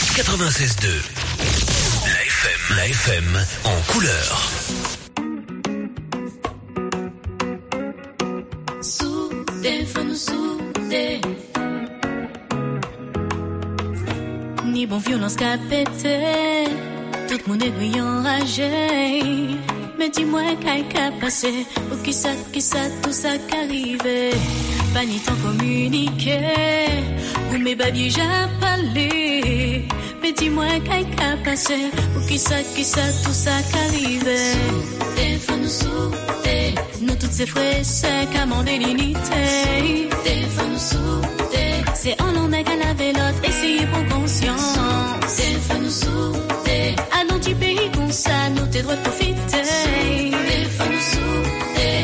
96.2. La FM en couleur. Soudé, faut nous souder. Ni bon violence qu'a pété. Tout le monde est gris enragé. Mais dis-moi qu'à passé. Ou qui ça, tout ça qu'arrivé. Pas ni temps communiqué. Ou mes babies j'ai parlé. Mais dis-moi qu'à passé. Ou qui ça, tout ça qu'arrivé. Des fois nous souder. Nous toutes ces frères, c'est qu'à mon délinité. Des fois nous souder. C'est un long mec à laver l'autre. Essayer pour conscience. Des fois nous souder. À nos petits pays comme ça, nous t'es droit de profiter. Des fois nous souder.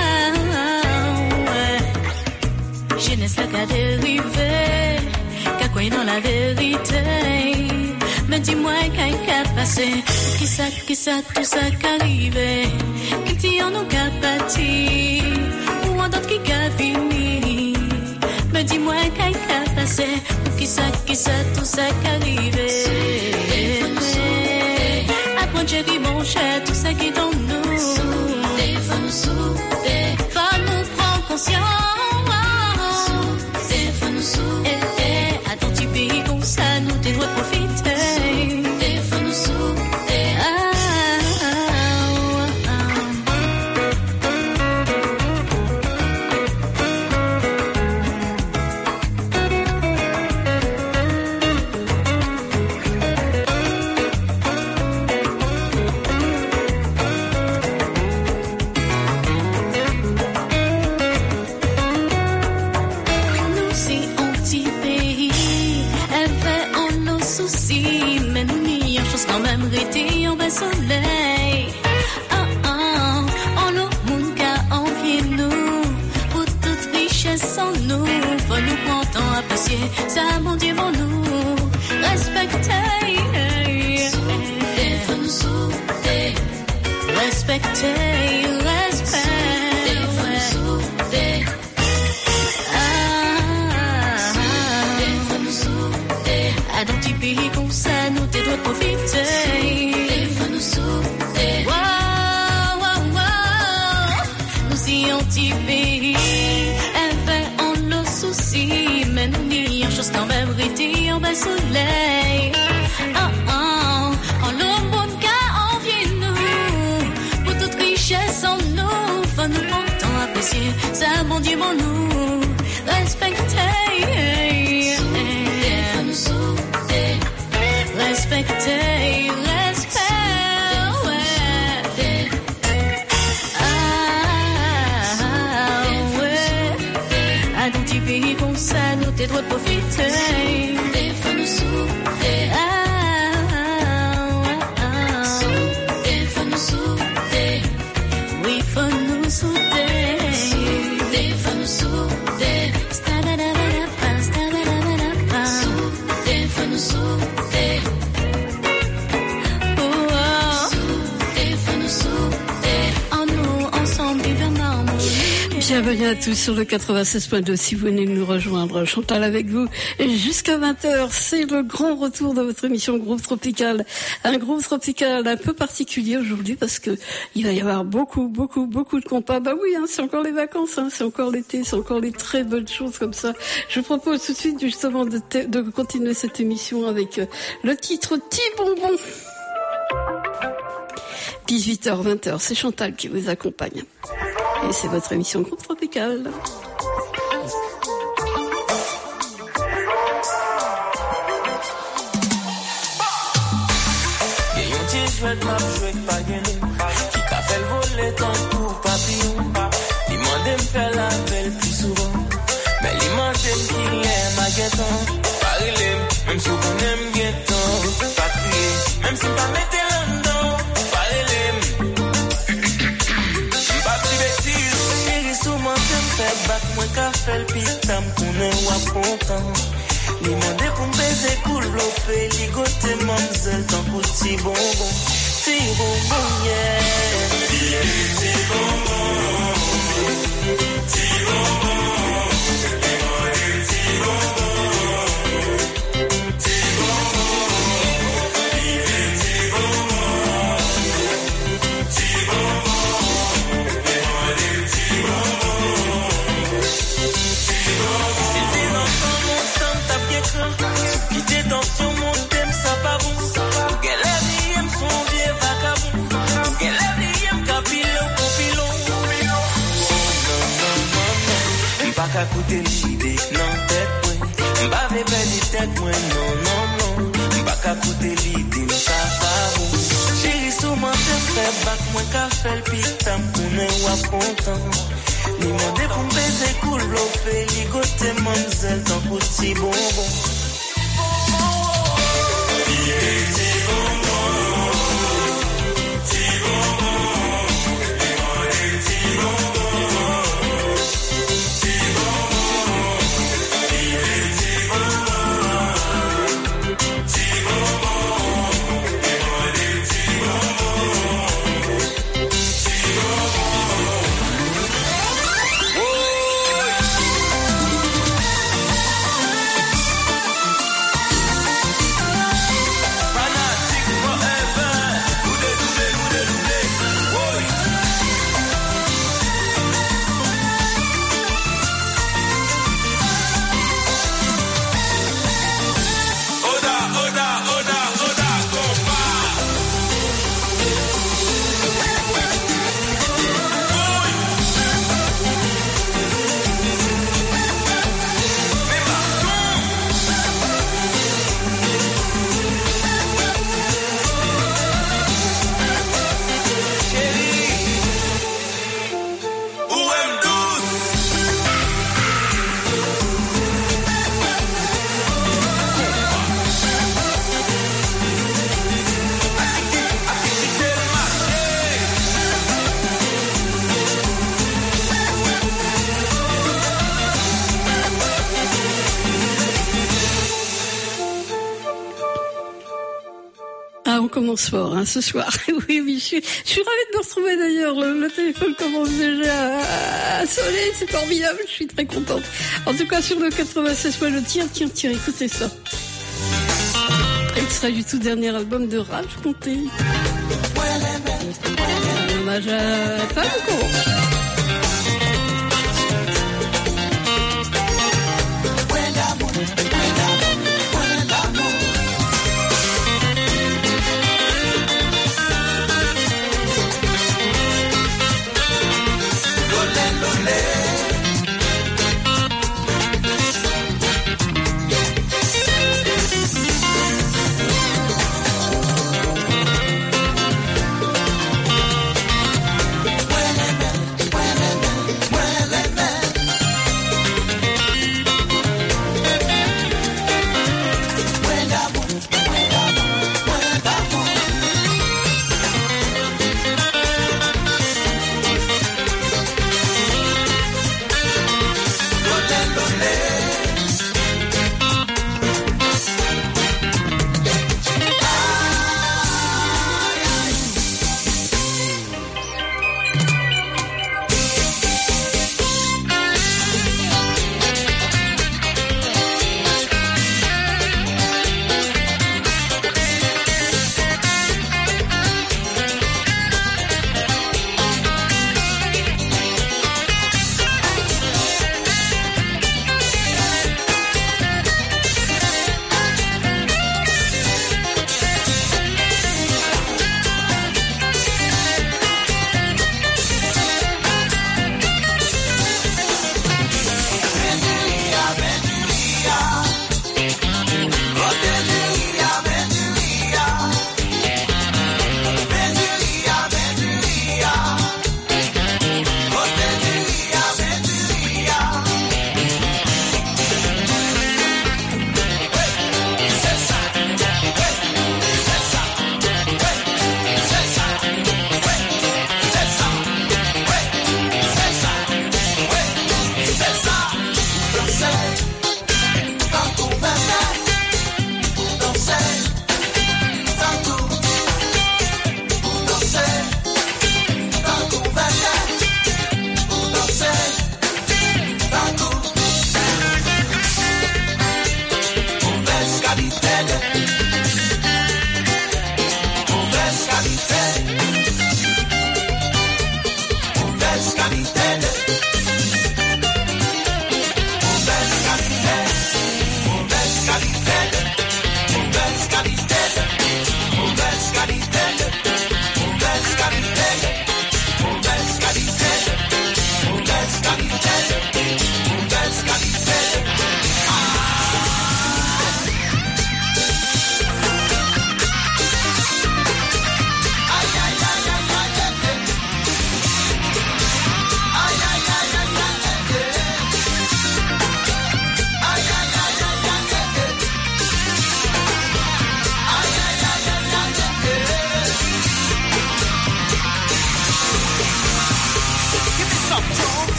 Jeunesse la qu'a dérivé, qu'a quoi dans la vérité. Mais dis-moi qu'a passé, qui ça, tout ça qu'arrivé. Qui t'y en nous qu'a pâti, ou en d'autres qui qu'a fini. Mais dis-moi qu'a passé, qui ça, tout ça qu'arrivé. Apprends chérie mon cher, tout ça qui dans nous. Faut nous souder, faut nous prendre conscience. Attends, tu pays comme ça, nous t'es droit de profiter. Des fois nous souder. Quand même rété en bas soleil. On le monde qu'a envié nous. Pour toute richesse en nous. Faut nous prendre temps à apprécier. Ça mon Dieu pour nous. Respecter. Faut nous souder. Respecter. Faut nous souder. Faut nous souder. À dans petit pays comme ça, nous t'es droit de profiter. Des fois nous souder. Nous y en petit pays. On le souci. Mais nous n'y a chose quand même rété en bas soleil. En le monde qu'a envié nous. Pour toute richesse en nous. Faut nous prendre temps à apprécier. Ça mon Dieu mon nous. Respecter. Faut nous souder. Respecter, à ton petit pays comme ça, nous t'es droit de profiter. Des fois nous souder. Des fois nous souder. Oui, faut nous souder. Des fois nous souder. Des fois nous souder. Bienvenue à tous sur le 96.2 si vous venez nous rejoindre. Chantal avec vous jusqu'à 20h. C'est le grand retour de votre émission Groupe Tropical. Un groupe tropical un peu particulier aujourd'hui parce que il va y avoir beaucoup de compas. Bah oui, c'est encore les vacances, c'est encore l'été, c'est encore les très bonnes choses comme ça. Je vous propose tout de suite justement de continuer cette émission avec le titre Petit Bonbon. 18h, 20h, c'est Chantal qui vous accompagne. Et c'est votre émission Groupe Tropical. Qui t'a fait le voler tant pour papillon. Il m'a me faire la belle plus souvent. Mais il m'a dit qu'il aime à guettant. Parlez, même si vous n'aimez guettant. Pas crier, même si pas mettez l'endon. Fait bac moins qu'à faire le pitam qu'on est ou content. Li mande pour baiser couloper, ligoter mamzelle tant pour petit bonbon yeah. Petit bonbon, petit bonbon, petit bonbon, petit bonbon. pas qu'à coûter l'idée, non, tête, moi. M'pas perdre tête, moi, non, non, non. M'pas qu'à coûter l'idée, ça pas bon. Chérie, souvent, te fait bac, moi, qu'à faire le pitam, qu'on est ou à content. Li mande pour me baiser, cool, l'opé, ligoter, mamzelle, tant petit bonbon. On commence fort ce soir. Oui, je suis ravie de me retrouver d'ailleurs. Le téléphone commence déjà à sonner, c'est formidable, je suis très contente. En tout cas, sur le 96, tiens, écoutez ça. Extrait du tout dernier album de Raj Conté. Un hommage à Falco.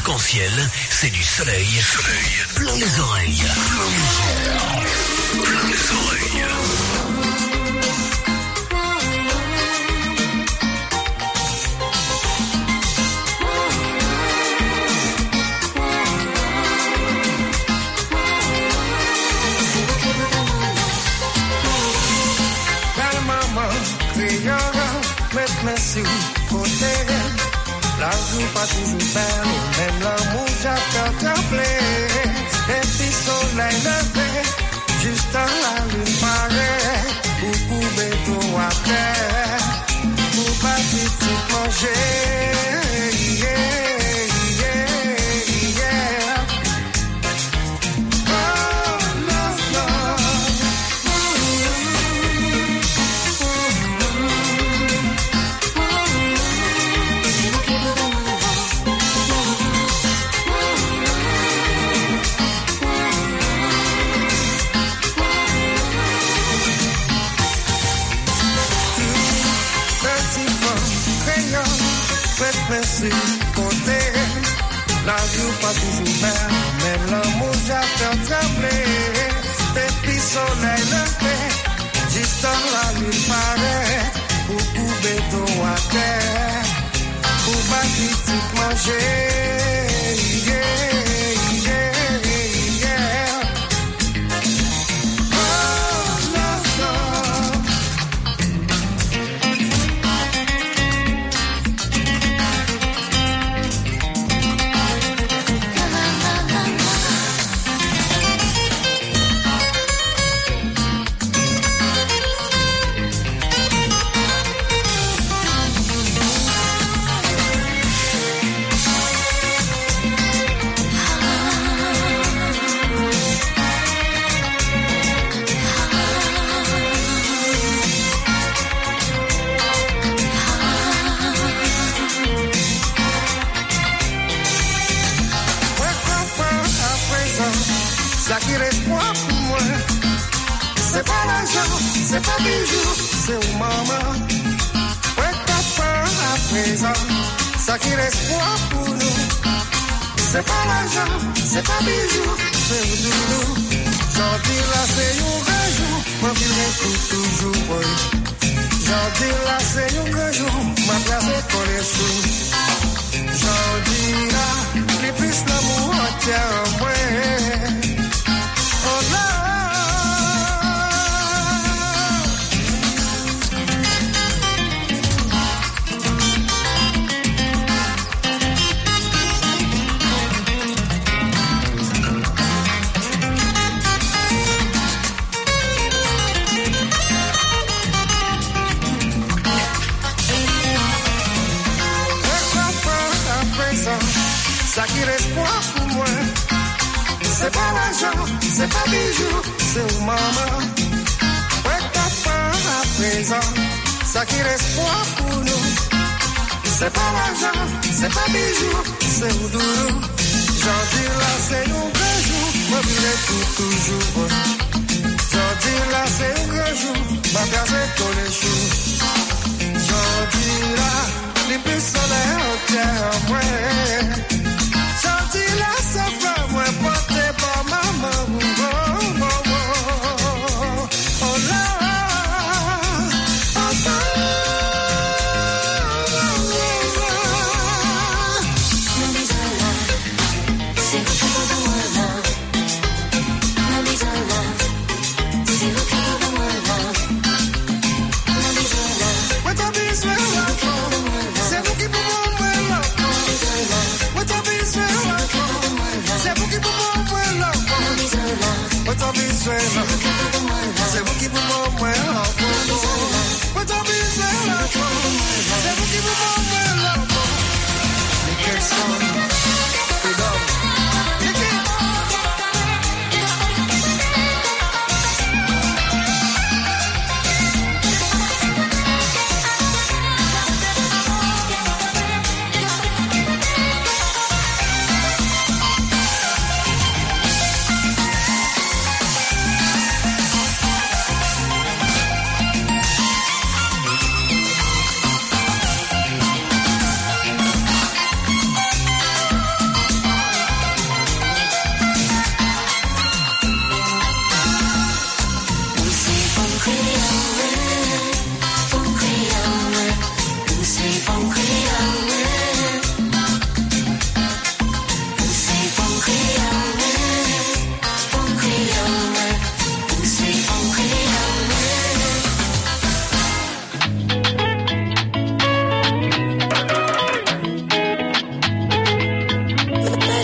arc-en-ciel, c'est du soleil. Plein les oreilles. Plein les oreilles. Si côté, la joue pas toujours belle, même l'amour j'ai fait trembler. Et puis soleil levé, juste à la lune paraît, pour couper tout à terre, pour pas petit manger. Merci côté, la vie pas toujours belle, même l'amour j'ai fait trembler. Depuis soleil levé, juste dans la lune paraît, pour couper tout à terre, pour pas petit manger. C'est pas bijou, c'est où maman. Ouais, papa, à présent, ça qui reste pour nous. C'est pas l'argent, c'est pas bijou, c'est où doudou. J'en dis là, c'est un grand jour, ma vie pour toujours. J'en dis là, c'est un grand jour, ma place est collée sous. J'en dis là, les plus l'amour entier en moi. Oh là. Ça qui reste pour moi, c'est pas l'argent, c'est pas bijou, c'est où maman. Ouais, papa, à présent, ça qui reste pour nous, c'est pas l'argent, c'est pas bijou, c'est où doudou. J'en dis là, c'est un grand jour, ma vie est pour toujours. J'en dis là, c'est un grand jour, ma place est tous les jours. J'en dis là, les plus soleil au cœur, ouais. Sorti la sofa, moi porté par maman. Oh là, c'est vous qui pouvez me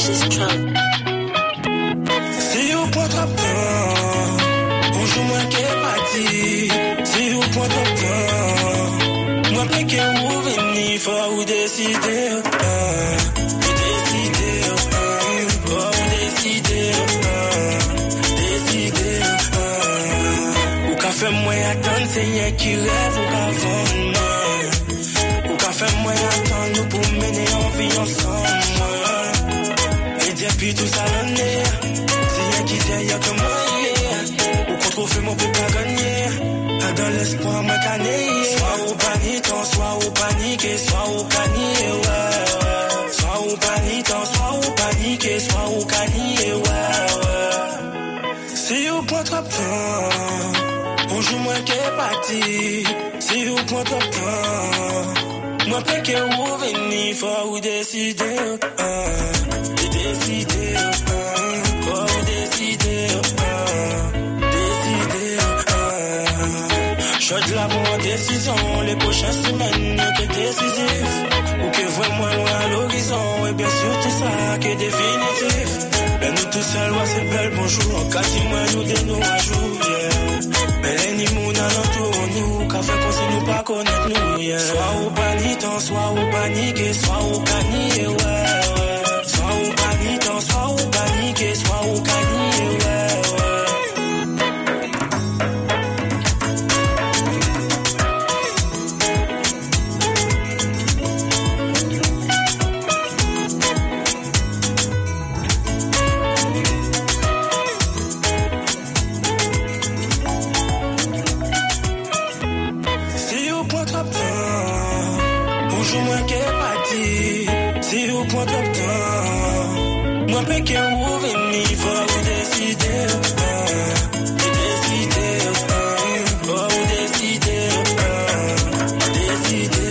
purchase truck. Si vous prenez trop de temps, bonjour moi qui est parti. Si vous prenez trop de temps, moi que vous venez, faut vous décider. Fais-moi attendre, Seigneur qui rêve ou qu'à vendre. Ou qu'à faire-moi attendre, nous pour mener en vie ensemble. Et depuis tout ça l'année, Seigneur qui derrière que moi, ou qu'on trouve mon peut pas gagner. Dans l'espoir, moi canner. Soit ou paniquant, soit ou paniqué, soit ou canier, ouais. Soit ou paniquant, soit ou paniqué, soit ou canier, ouais. Si vous prenez trop de temps, bonjour moi qui est parti. Si vous prenez trop de temps, moi peut que vous venez, faut vous décider. Décider, faut vous décider. Je de la bonne décision, les prochaines semaines qui est décisif. Ou que vraiment loin à l'horizon, et bien sûr tout ça qui est définitif. Mais nous tous seuls, c'est belle bonjour. Quasiment nous de nous un jour, yeah. Mais les nimouns alentour, nous, qu'a fait qu'on sait nous pas connaître nous, yeah. Soit ou paniquant, soit ou paniqué, soit ou canier, ouais. Soit ou paniquant, soit ou paniqué, soit ou canier, ouais. Si vous prenez trop de temps, moi peut que vous venez, il faut vous décider. Décider, faut vous décider. Décider.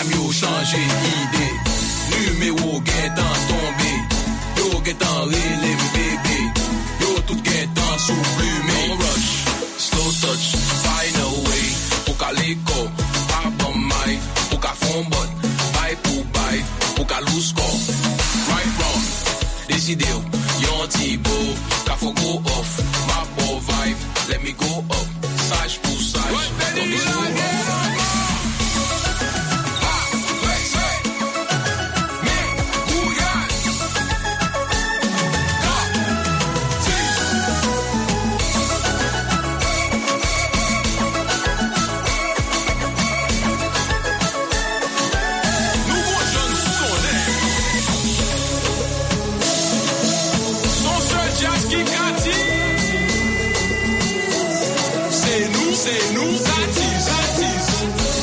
madame yo changé idée. Numéro guettant tombé. Yo guettant relé bébé. Yo tout guettant sous plumé. No rush, slow touch, find a way. Pour qu'à l'écho, pas bon maille. Pour qu'à fond bon, bye pour bye. Pour qu'à loose score, right wrong. Décidé, yon Thibaut. Qu'à faut go off, my boy vibe. Let me go up, sage pour sage. Don't be so c'est nous, Zatis.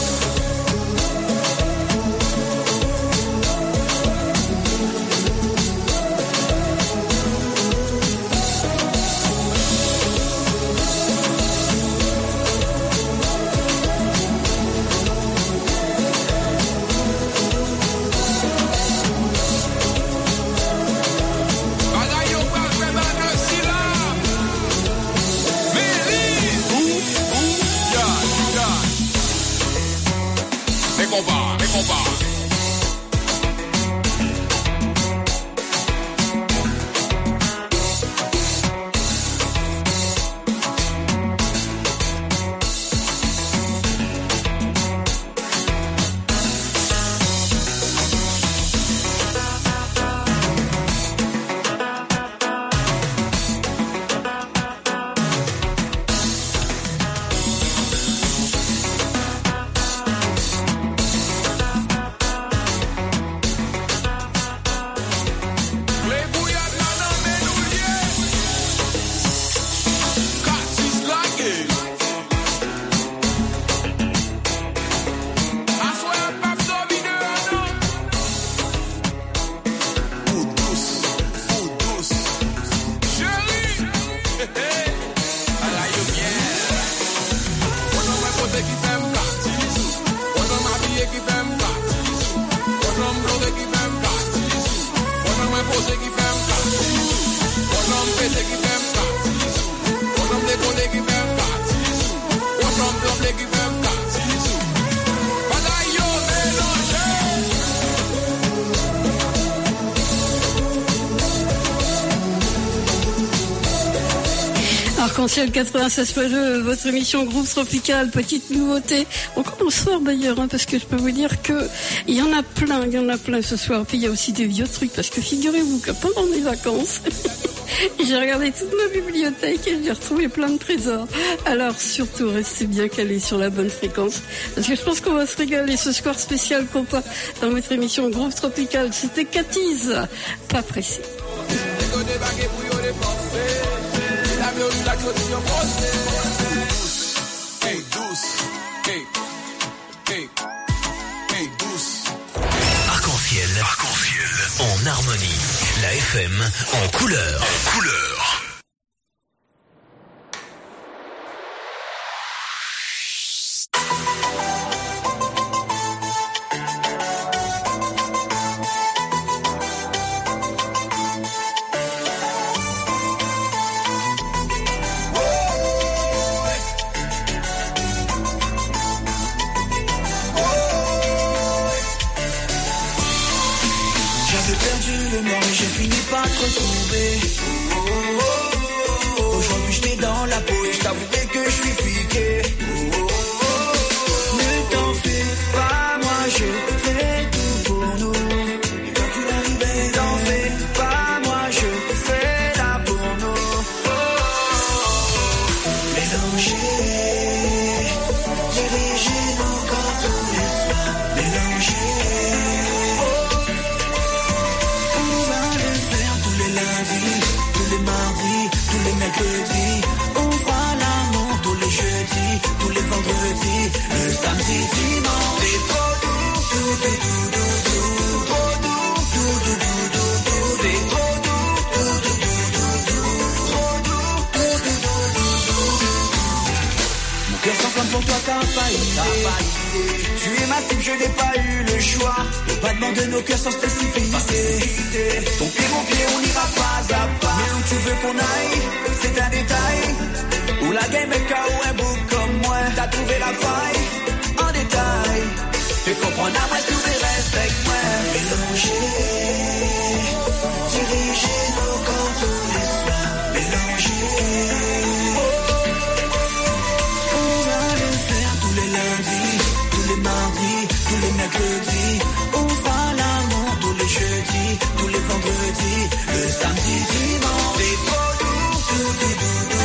Arc-en-ciel 96.2, votre émission Groupe Tropical, petite nouveauté. On commence fort d'ailleurs, parce que je peux vous dire que il y en a plein ce soir. Puis il y a aussi des vieux trucs, parce que figurez-vous que pendant mes vacances, j'ai regardé toute ma bibliothèque et j'ai retrouvé plein de trésors. Alors surtout, restez bien calés sur la bonne fréquence, parce que je pense qu'on va se régaler. Ce soir spécial compas dans votre émission Groupe Tropical, c'était Catise, pas pressé. Arc-en-ciel en harmonie. La FM en couleur. Aujourd'hui j'étais dans la peau et je t'avouerai que je suis piqué. Ne t'en fais pas, moi je fais tout pour nous. Et quand tu arrives, t'en fais pas, moi je fais là pour nous. Mélanger, diriger nos corps tous les soirs. Mélanger, on va le faire tous les lundis. idée. Tu es ma cible, je n'ai pas eu le choix. Le battement de nos cœurs sans se précipiter. Ton pied, mon pied, on ira pas à pas. Mais où tu veux qu'on aille, c'est un détail. Où la game est KO, un bouc comme moi. T'as trouvé la faille, en détail. Fais comprendre à moi, tu restes avec moi. Mélanger, diriger nos corps tous les soirs. Mélanger. On va le faire tous les lundis, tous les mardis, tous les mercredis. On fera l'amour tous les jeudis, tous les vendredis, le samedi, dimanche. C'est trop doux, doux, doux, doux, doux.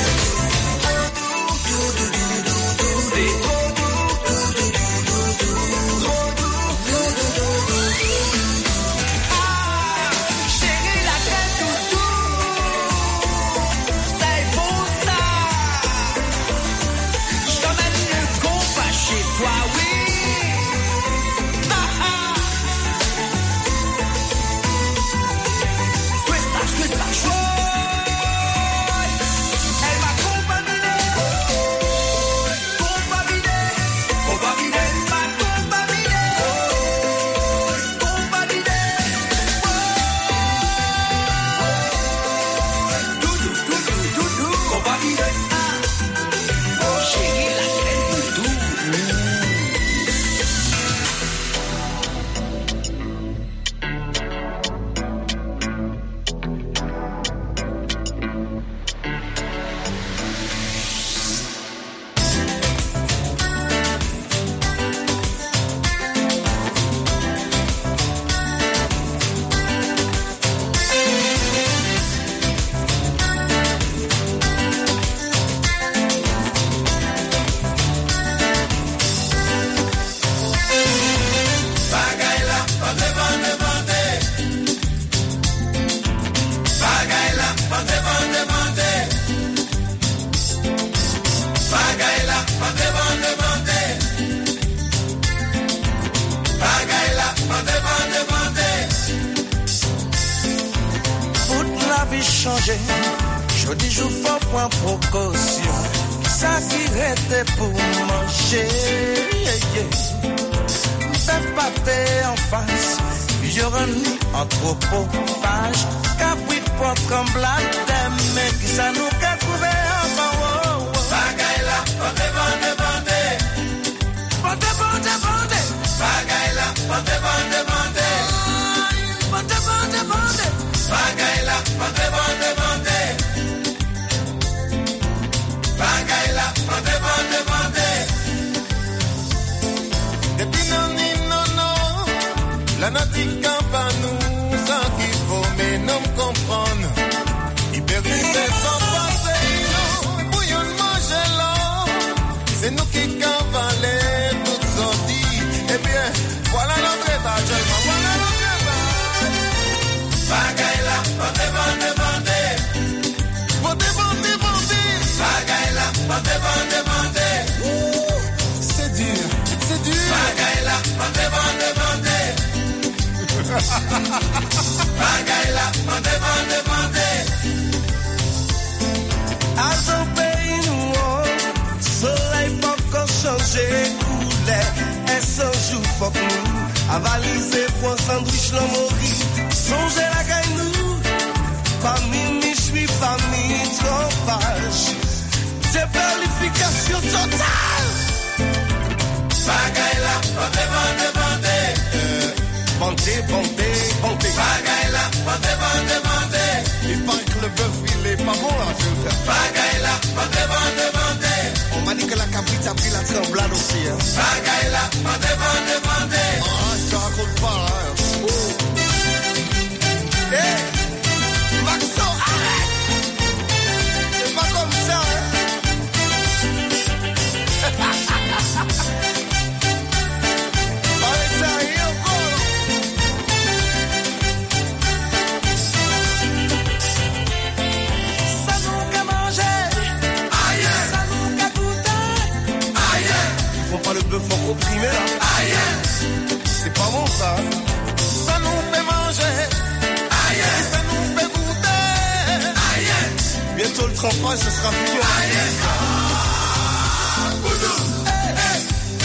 Jodi jou fò point précaution. Ça qui reste pour manger. M'fait pâté en face. Y'aura ni anthropophage. Capri de porte comme blade. Mais qui ça nous qu'a trouvé en bas. Bagay la, bande. Bagay la, bande. Bagay la, bande. Bagay la, bande. Depuis non, la natique camp à nous, sans qu'il faut, mais non comprendre. Il peut vivre sans passer, non. Bouillon manger l'eau, c'est nous qui cavalons toutes sorties. Eh bien, voilà notre état, voilà notre état. Bagay la, bande. Bagay la, bande. C'est dur. Bagay la, bande. Bagay la, bande. À son pays nous, soleil pas qu'on change couleur. Et son jour faut que nous avaliser pour sandwich l'amori. Songez la gagne nous, pas mimi, je suis pas mis trompage. Dévalification totale. Bagay la, bande. Bande. Bagay la, bande. Il paraît que le bœuf il est pas bon là, je veux faire. Bagay la, bande. On m'a dit que la cabrite a pris la tremblade aussi. Hein. Bagay la, bande. Oh, je te raconte pas là. Hey, Maxo, arrête. C'est pas comme ça, hein. Le bœuf en comprimé là. C'est pas bon ça. Ça nous fait manger. Ça nous fait goûter. Bientôt le trempage ce sera fini.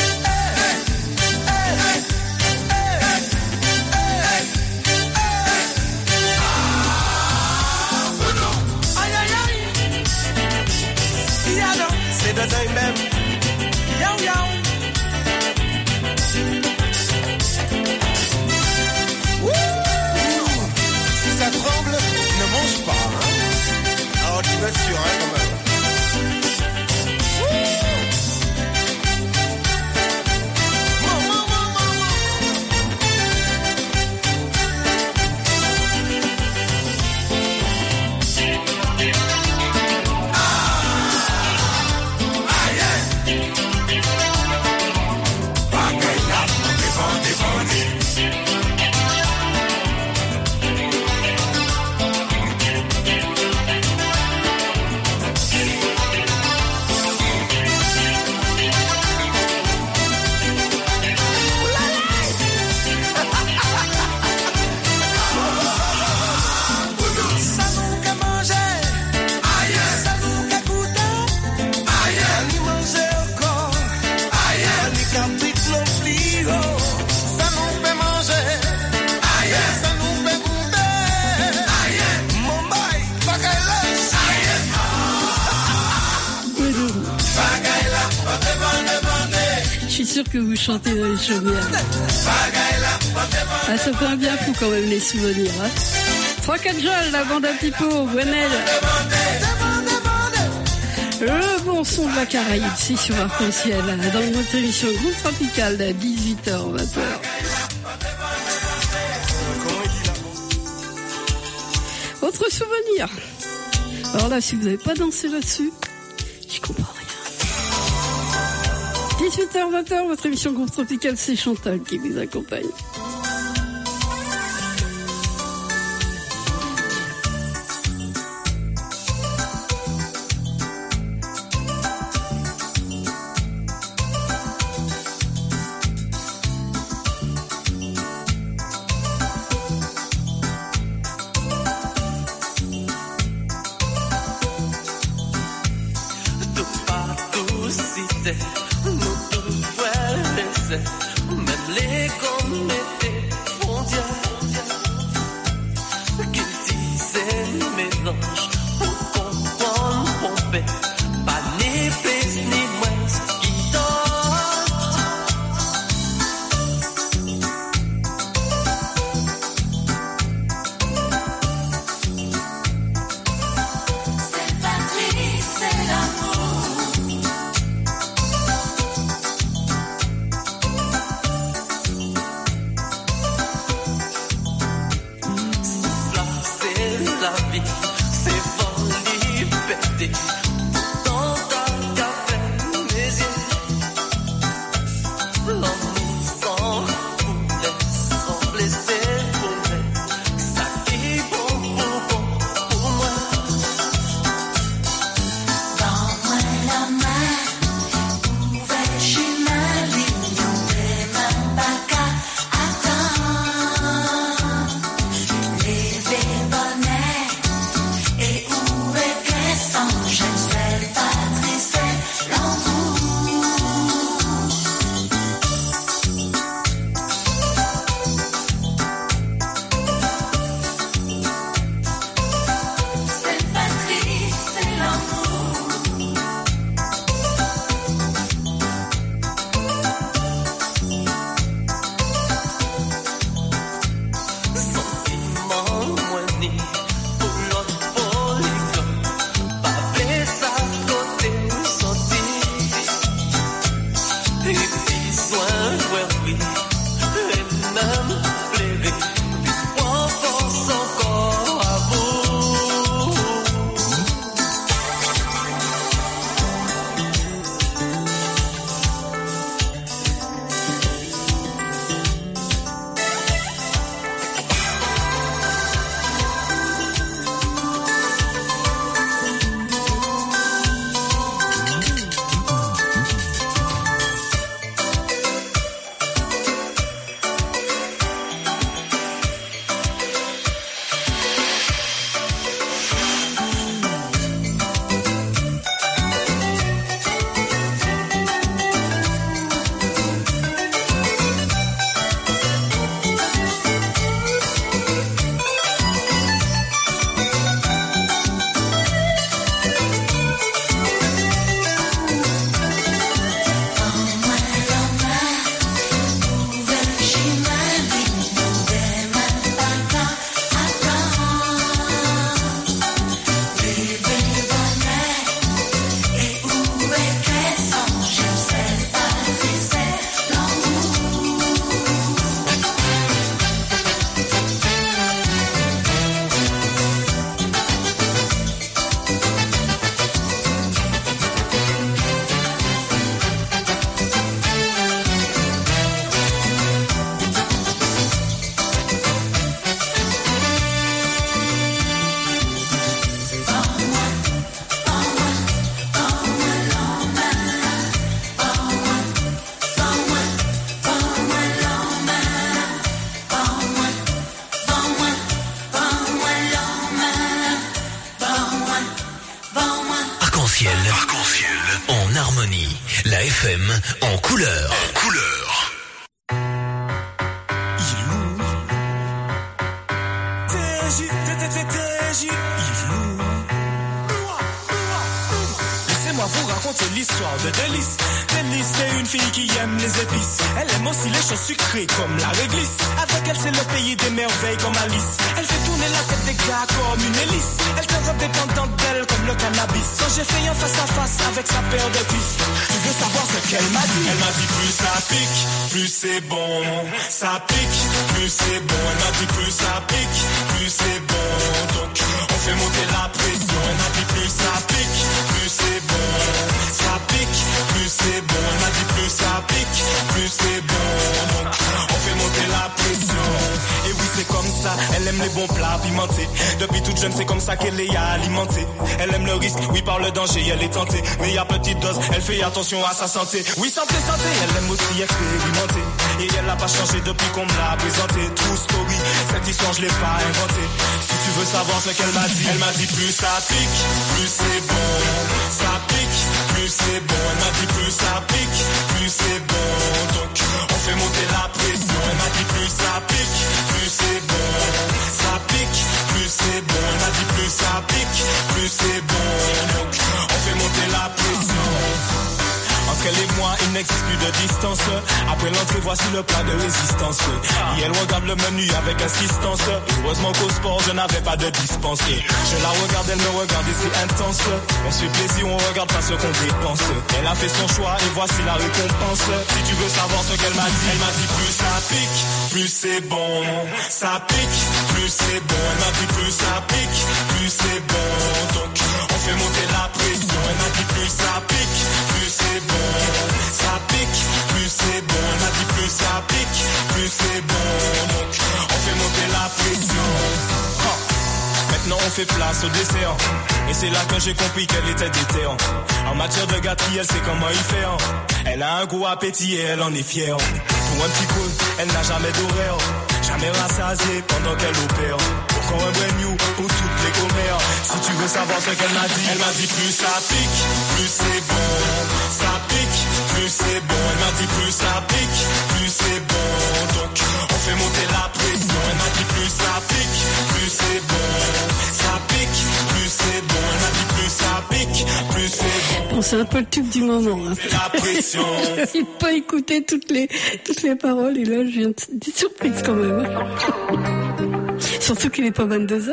sûr que vous chantez dans les chaumières. Ah, ça fait un bien fou quand même les souvenirs. Hein. 3-4 Joel, la bande à Pipo, Gwenel. Le bon son de la Caraïbe, c'est sur Arc-en-Ciel, dans notre émission Groupe Tropical de 18h-20h. Autre souvenir. Alors là, si vous n'avez pas dansé là-dessus, je comprends rien. 18h-20h, votre émission Groupe Tropical, c'est Chantal qui vous accompagne. La FM en couleur. En couleur. Laissez-moi vous raconter raconter l'histoire de Délice. Délice, c'est une fille qui aime les épices. Elle aime aussi les choses sucrées comme la réglisse. Avec elle, c'est le pays des merveilles comme Alice. Elle fait tourner la tête des gars comme une hélice. Elle te rend dépendante d'elle comme le cannabis. Quand j'ai fait un face à face avec sa paire de cuisses, tu veux savoir ce qu'elle m'a dit? Elle m'a dit plus ça pique, plus c'est bon. Ça pique, plus c'est bon. Elle m'a dit plus ça pique, plus c'est bon. Donc on fait monter la pression. Elle m'a dit plus ça pique, plus c'est bon. Ça pique, plus c'est bon. Elle m'a dit plus ça pique, plus c'est bon. Donc on fait monter la pression. Et oui c'est comme ça, elle aime les bons plats pimentés. Depuis toute jeune c'est comme ça qu'elle est alimentée. Elle aime le risque, oui par le danger elle est tentée. Mais à petite dose, elle fait attention à sa santé. Oui santé, santé, elle aime aussi expérimenter. Et elle n'a pas changé depuis qu'on me l'a présenté. True story, cette histoire je l'ai pas inventée. Si tu veux savoir ce qu'elle m'a dit, elle m'a dit plus ça pique, plus c'est bon. Ça pique, plus c'est bon. Elle m'a dit plus ça pique, plus c'est bon. Donc on fait monter la pression. Elle m'a dit plus ça pique, plus c'est bon. Ça pique, plus c'est bon. Elle m'a dit plus ça pique, plus c'est bon. Donc on fait monter la pression. Entre elle et moi, il n'existe plus de distance. Après l'entrée, voici le plat de résistance. Et elle regarde le menu avec insistance. Heureusement qu'au sport, je n'avais pas de dispense. Je la regarde, elle me regarde et c'est intense. On se fait plaisir, on regarde pas ce qu'on dépense. Elle a fait son choix et voici la récompense. Si tu veux savoir ce qu'elle m'a dit, elle m'a dit plus ça pique, plus c'est bon. Ça pique, plus c'est bon. Elle m'a dit plus ça pique, plus c'est bon. Donc on fait monter la pression. Elle m'a dit plus ça pique, plus c'est bon. Ça pique, plus c'est bon. Elle m'a dit plus ça pique, plus c'est bon. Donc on fait monter la pression. Maintenant on fait place au dessert. Et c'est là que j'ai compris qu'elle était déterre. En matière de gâterie, elle sait comment y faire. Elle a un goût appétit et elle en est fière. Pour un petit coup, elle n'a jamais d'horaire. Jamais rassasiée pendant qu'elle opère. Encore un brand new pour toutes les commères. Si tu veux savoir ce qu'elle m'a dit, elle m'a dit plus ça pique, plus c'est bon. Ça pique, plus c'est bon. Elle m'a dit plus ça pique, plus c'est bon. Donc on fait monter la pression. Elle m'a dit plus ça pique, plus c'est bon. Ça pique, plus c'est bon. Elle m'a dit plus ça pique, plus c'est bon. Bon, c'est un peu le tube du moment. Hein. La pression. Je n'ai pas écouté toutes les paroles et là je viens de surprise quand même. Surtout qu'il n'est pas 22h.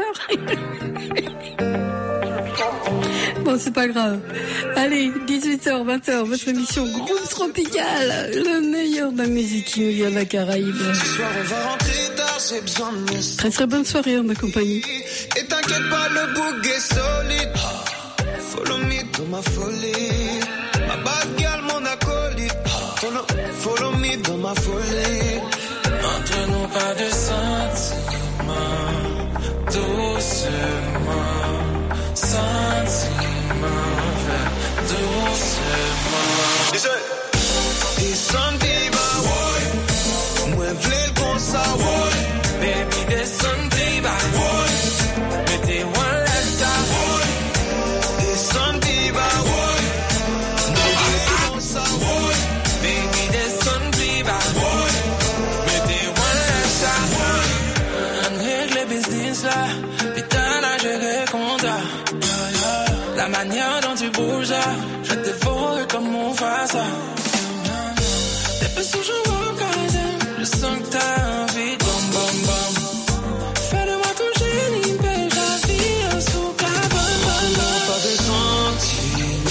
Bon, c'est pas grave. Allez, 18h, 20h, votre émission Groupe Tropical, le meilleur de la musique qui nous vient de la Caraïbe. Très très bonne soirée en ma compagnie. Et t'inquiète pas, le bouc est solide. Follow me dans ma folie. Ma bad girl, mon acolyte. Follow me dans ma folie. Entre nous pas de sentiments, doucement, sentiments, doucement. Descend diva, ouais. Moi v'l'le comme ça, ouais. Baby, descend diva, ouais. Mettez one last time, ouais. Descend diva, ouais. Moi v'l'le comme ça, ouais. Baby, descend diva, ouais. La manière dont tu bouges, je vais te dévorer comme mon face. T'es pas sous je sens que t'as envie de bam bam bam. Fais de moi ton génie, belle, la vie en sous ta bam bam bam. Pas de sentiments,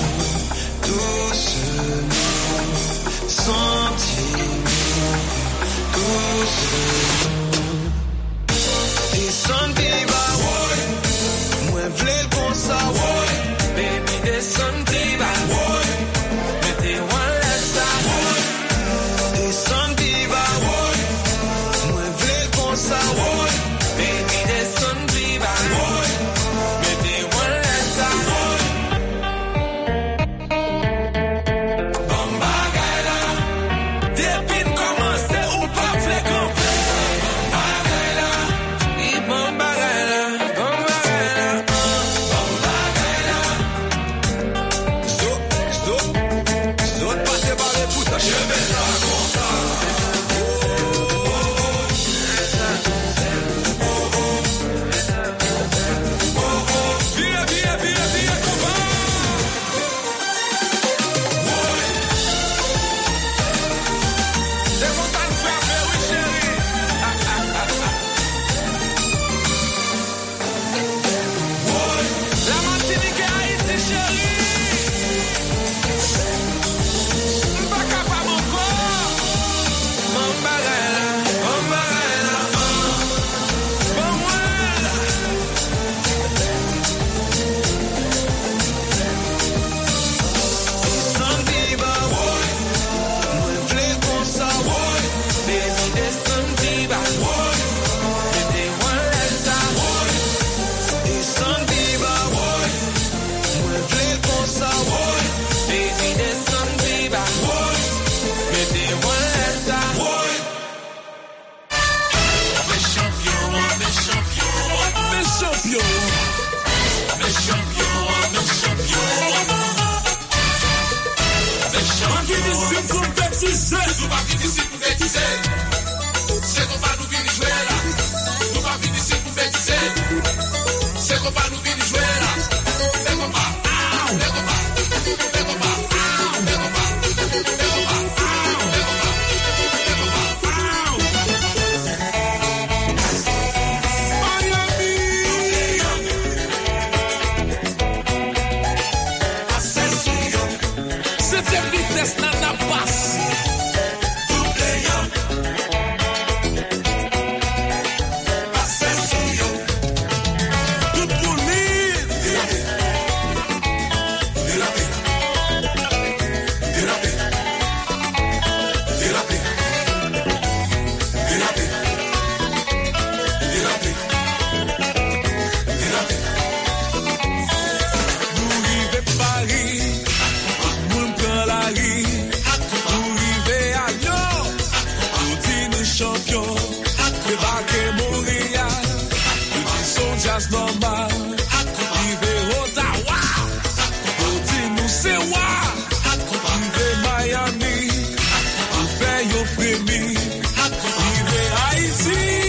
doucement, sentiments, doucement. Descend diva, ouais. Moi v'l'le comme ça, ouais. Baby, descend diva, ouais. Mettez one last time, ouais. Descend diva, ouais. Moi v'l'le comme ça, ouais. Baby, descend diva, ouais. Mettez one last time, ouais. Bamba gaila, depuis de commencer ou pas fléquant. champion, débarquer Montréal, son jazz normal, arrivé Ottawa, dis-nous c'est wa, arrivé Miami, fait yo frémi, arrivé Haïti.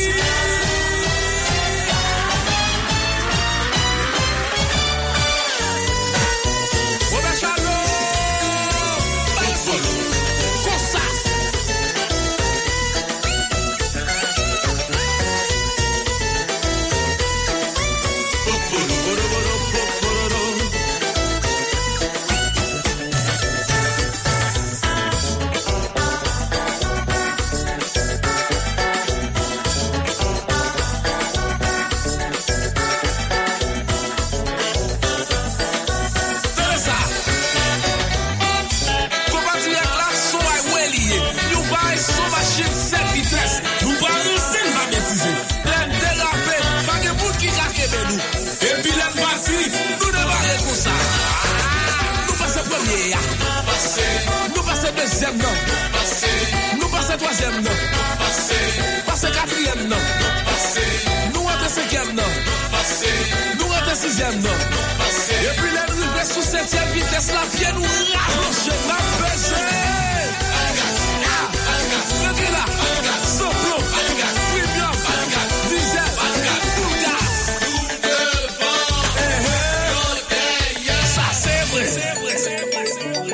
Deuxième non, nous passons troisième non, passez quatrième non, nous rentrons cinquième non, nous rentrons sixième non, et puis les rives sous septième vitesse la pied nous rapproche ma pesée. Rentrez là, soplo, premium, diesel, full gas, ça c'est vrai.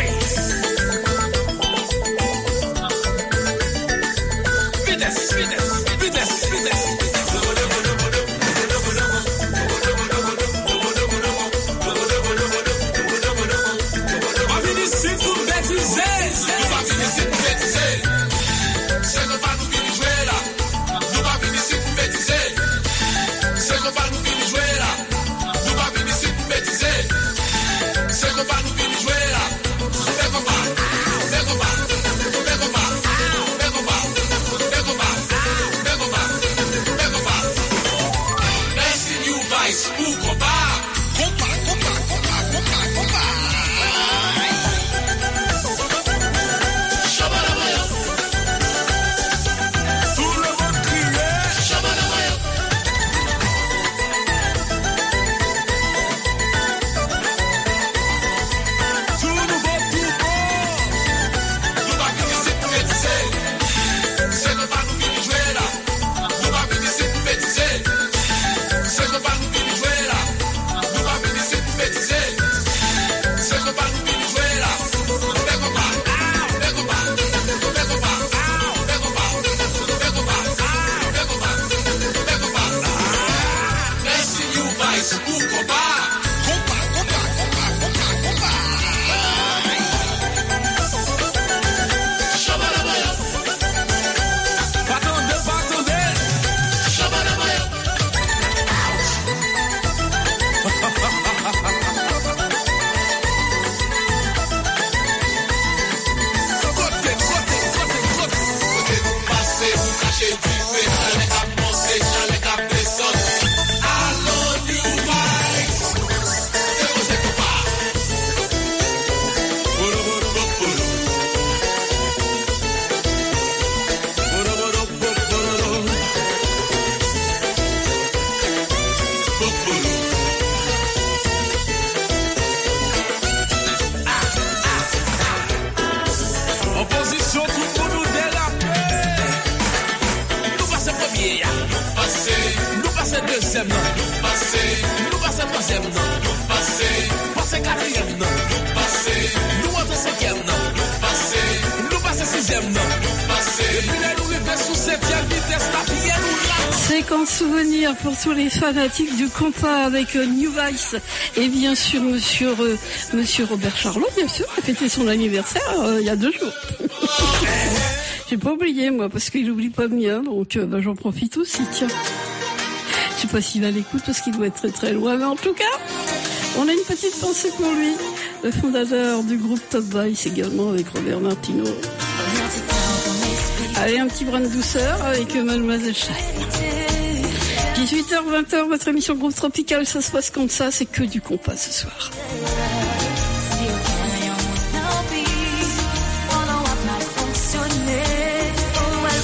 Souvenir pour tous les fanatiques du compas avec New Vice et bien sûr monsieur Robert Charlot, bien sûr, qui a fêté son anniversaire il y a 2 jours. J'ai pas oublié moi parce qu'il oublie pas le mien, donc j'en profite aussi. Tiens, je sais pas s'il va l'écouter parce qu'il doit être très très loin, mais en tout cas, on a une petite pensée pour lui, le fondateur du groupe Top Vice également avec Robert Martino. Allez, un petit brin de douceur avec Mademoiselle Chai. 18h, 20h, votre émission Groupe Tropical, ça se passe comme ça, c'est que du compas ce soir. Follow up my function, oh, well,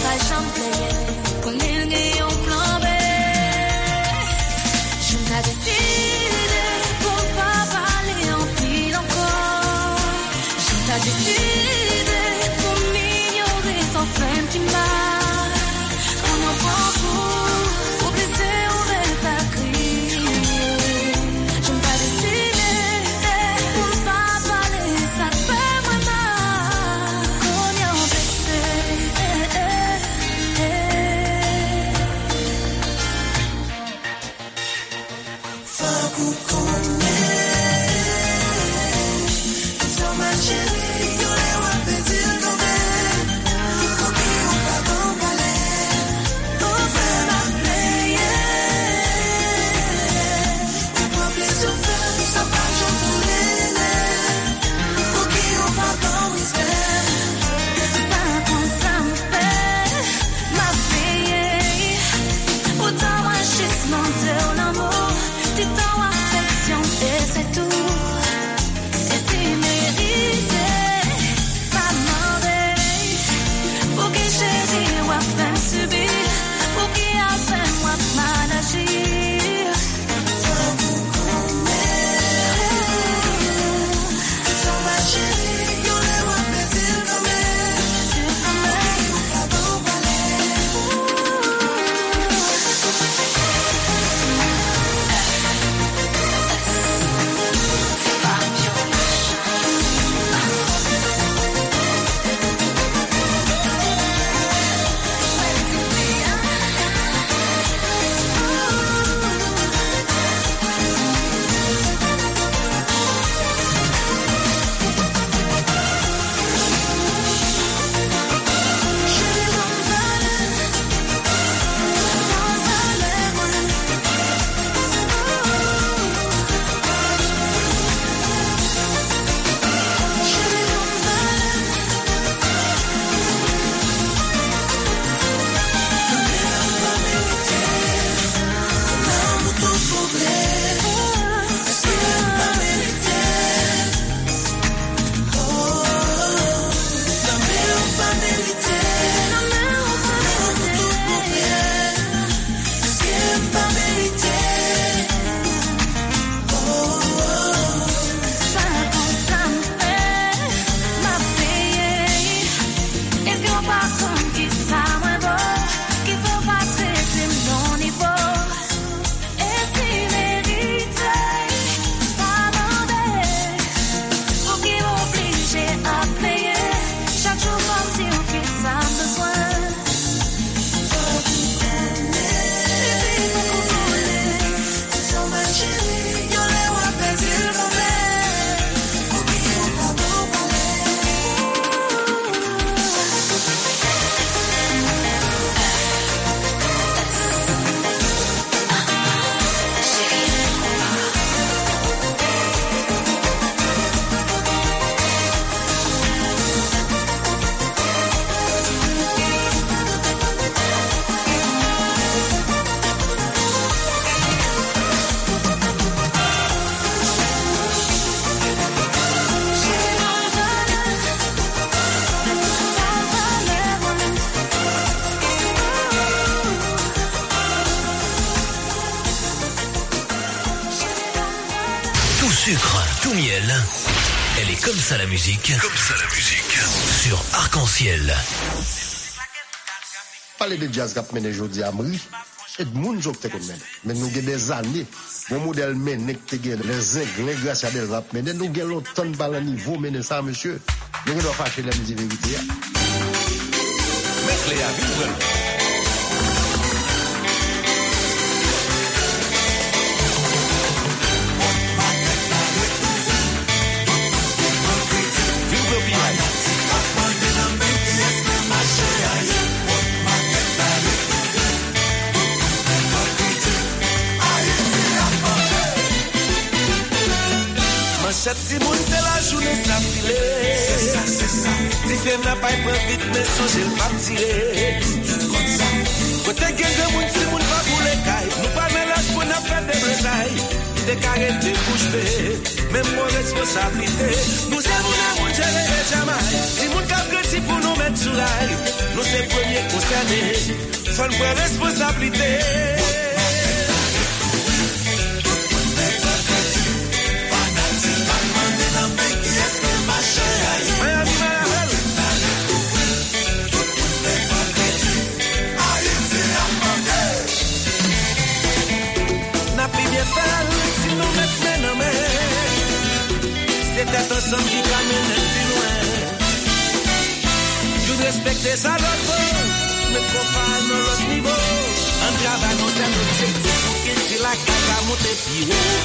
sucre, tout miel. Elle est comme ça la musique. Comme ça la musique. Sur Arc-en-Ciel. Parler de jazz qu'a mené aujourd'hui à Mri, et de monde qui te mené. Mais nous avons des années, mon modèle mené qui te les ingles, grâce à des rap mené, nous avons autant de balles à niveau mené ça, monsieur. Nous devons fâcher la musique vérité. Mettre les avis, Chat si moun c'est la journée ça filé. C'est ça, c'est ça. Si femme n'a pas prend vite mais songe le pas tirer. Comme ça. Côté quelqu'un moun si moun pas pour les cailles. Nous pas mélange pour nous faire des bresailles. Des carrés de bouche bée. Même mon responsabilité. Nous c'est moun gérer les jamaï. Si moun cap si pour nous mettre sous l'ail. Nous c'est premier concerné. faut prendre responsabilité. C'est d'être ensemble qui ramène plus loin. Je respecte ça l'autre, mais faut pas dans l'autre niveau. En travaillant c'est un objectif pour que si la case a monté plus haut.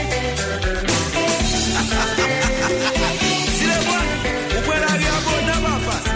Si les voix, vous pouvez la regarder dans ma face.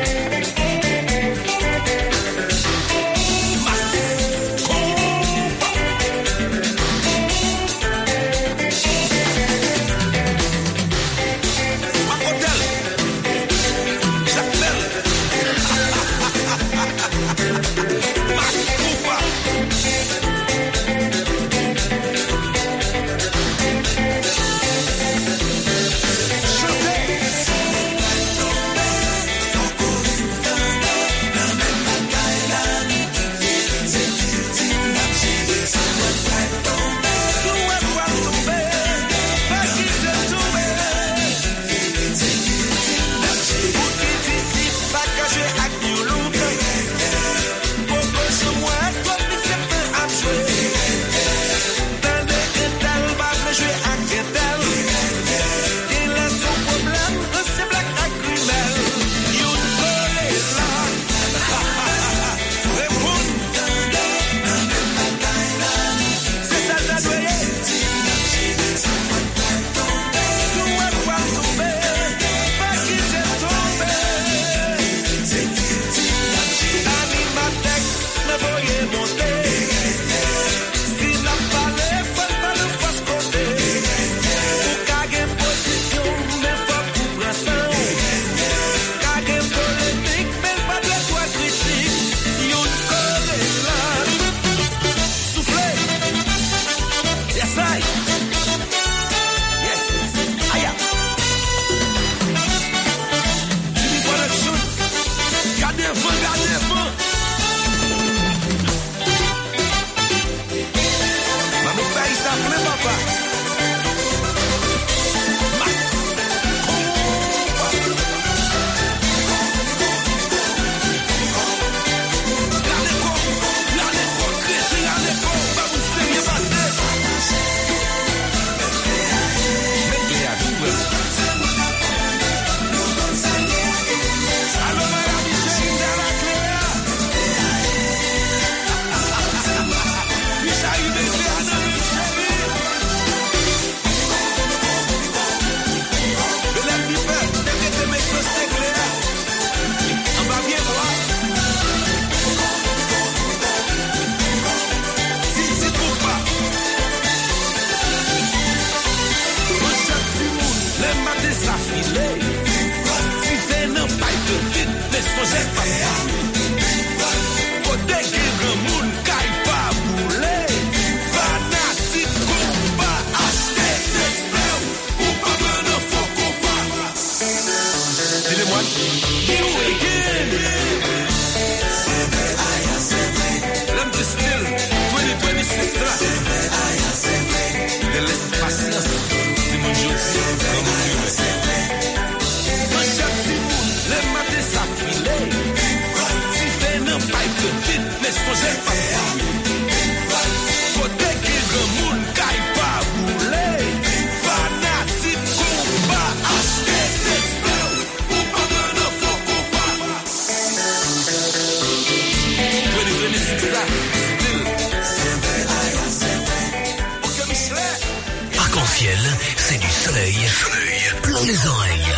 Arc-en-ciel, c'est du soleil. Plein les oreilles.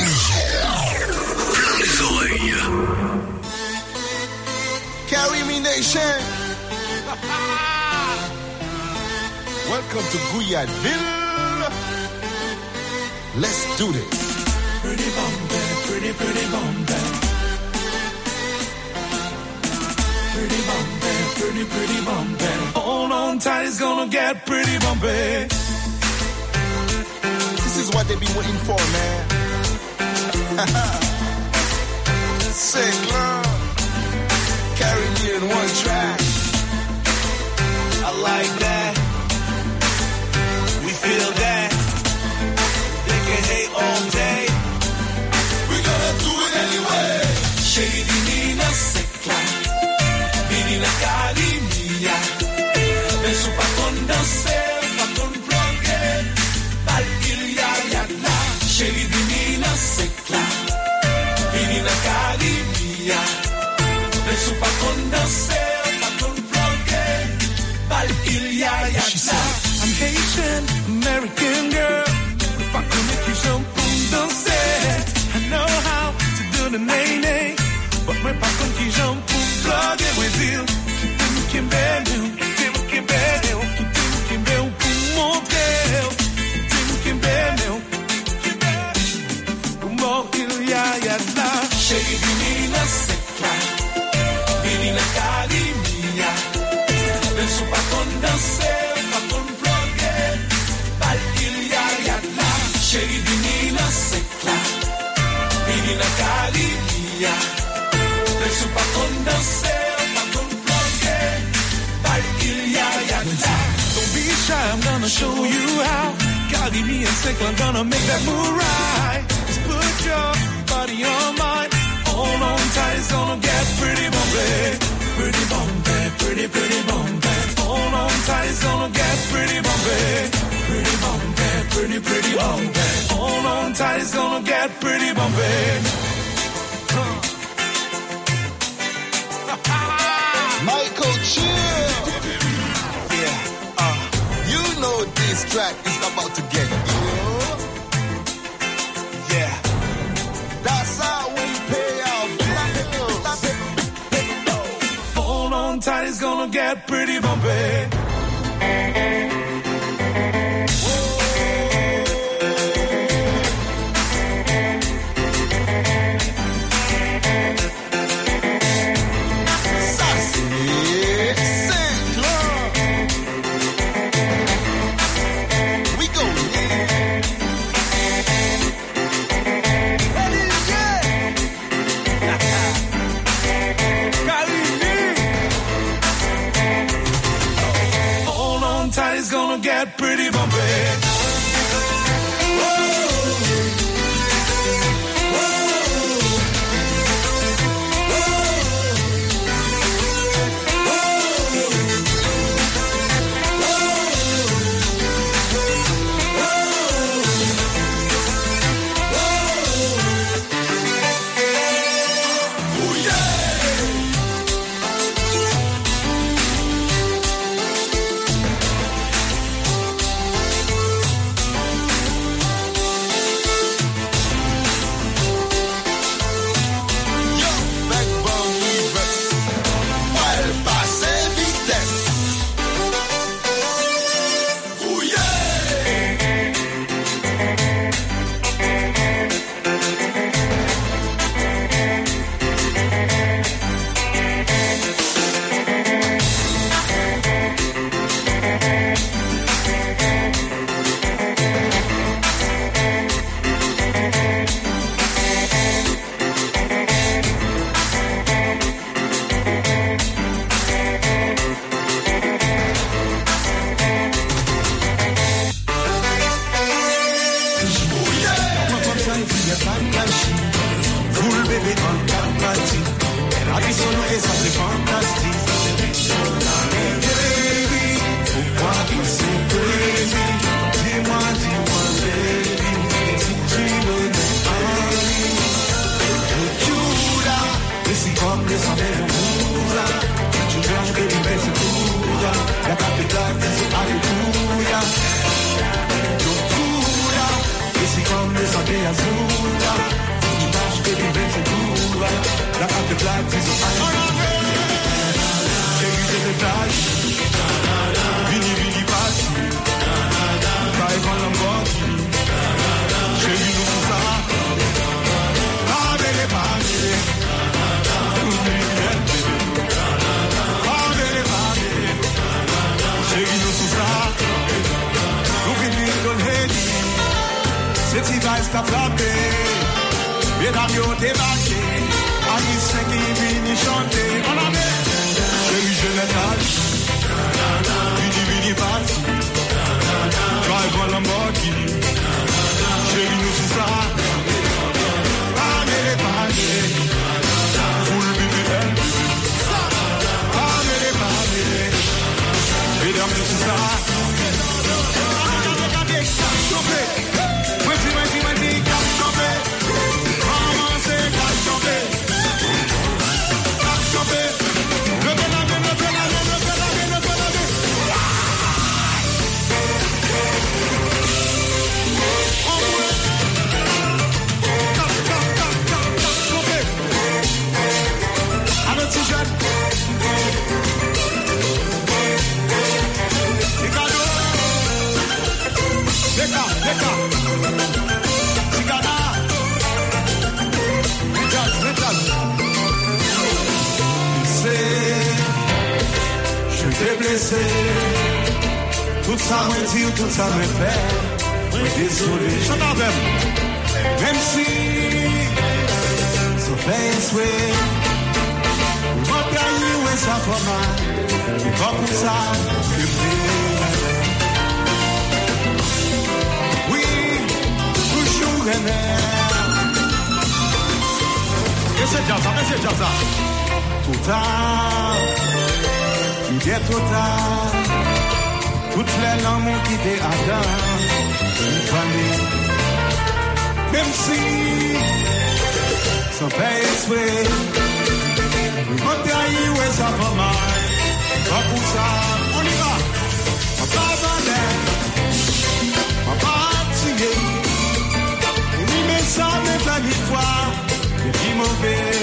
Plein les oreilles. Carry me nation. Welcome to Guyadville. Let's do this. Pretty Bombay, pretty Bombay. Pretty Bombay, pretty Bombay. Hold on tight, it's gonna get pretty Bombay. This is what they be waiting for, man. Sick love. Carry me in one track. I like that. We feel that. They can hate all day. We gonna do it anyway. Shady Nina Secla, Nina Carimia. Penso pa con danser, pa con vlogger. Bal il ya ya la. Shady Nina Secla, Nina Carimia. Penso pa con danser, pa con vlogger. Bal il ya ya la. I'm Haitian, American girl. If I can make you some danser, I know how to do the nay-nay. But my pa con qui j'en pour vlogger with you. Kim Benu, Kim Benu, Kim Benu pour montrer. Kim Benu, pour montrer ya ya la. Chérie Nina Secla, Nina Carimia. Penso pa con danser, pa con vlogger. Bal il ya ya la. Chérie Nina Secla, Nina Carimia. Penso pa con danser, pa con vlogger. Bal il ya ya la. Don't be shy, I'm gonna show you how. Carimia and Secla, I'm gonna make that move right. Just put your body on mine. Hold on tight, it's gonna get pretty bumpy. Pretty bumpy, pretty, pretty bumpy. Hold on tight, it's gonna get pretty bumpy. Pretty bumpy, pretty, pretty bumpy. Hold on tight, it's gonna get pretty bumpy. Michael Chill. Yeah, you know this track is about to get you. Yeah, that's how we pay our bills. Hold on tight, it's gonna get pretty bumpy. It's gonna get pretty bumpy. Mesdames, yo débarqué, Alice qui vini chanter, on a mis t'es blessé. Tout ça me dit, tout ça me fait. Désolé, chante avec. Même si ça fait souhait, mon pays, ouais, ça fait mal. C'est pas pour ça que je oui, toujours aimé. Et c'est déjà ça, mais c'est déjà ça. Tout tard, il est trop tard. Toutes les l'amour qui t'est atteint, une famille. Même si, sans faire exprès, le monde derrière, ouais, ça va mal. Pas pour ça, on y va. On va abandonner, on va tirer. Oui, mais ça n'est pas victoire, c'est qui mauvais.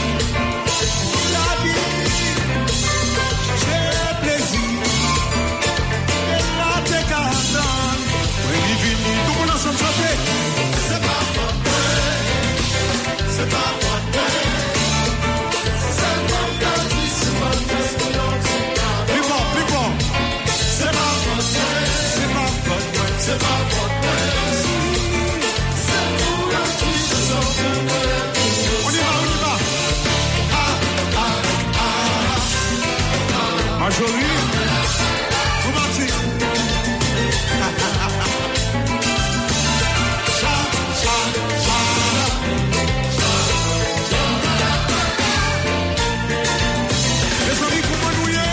La vie, j'ai plaisir. Et là, t'es qu'à attendre. Oui, vini, tout le monde ensemble chanter. C'est pas votre paix, c'est pas votre paix. C'est mon cas, c'est mon cas. Plus bon. C'est pas votre paix, c'est pas votre paix. C'est pas votre paix. C'est mon cas, c'est mon cas. On y va. Majorité, vous mentez. Les amis, comment nous y est?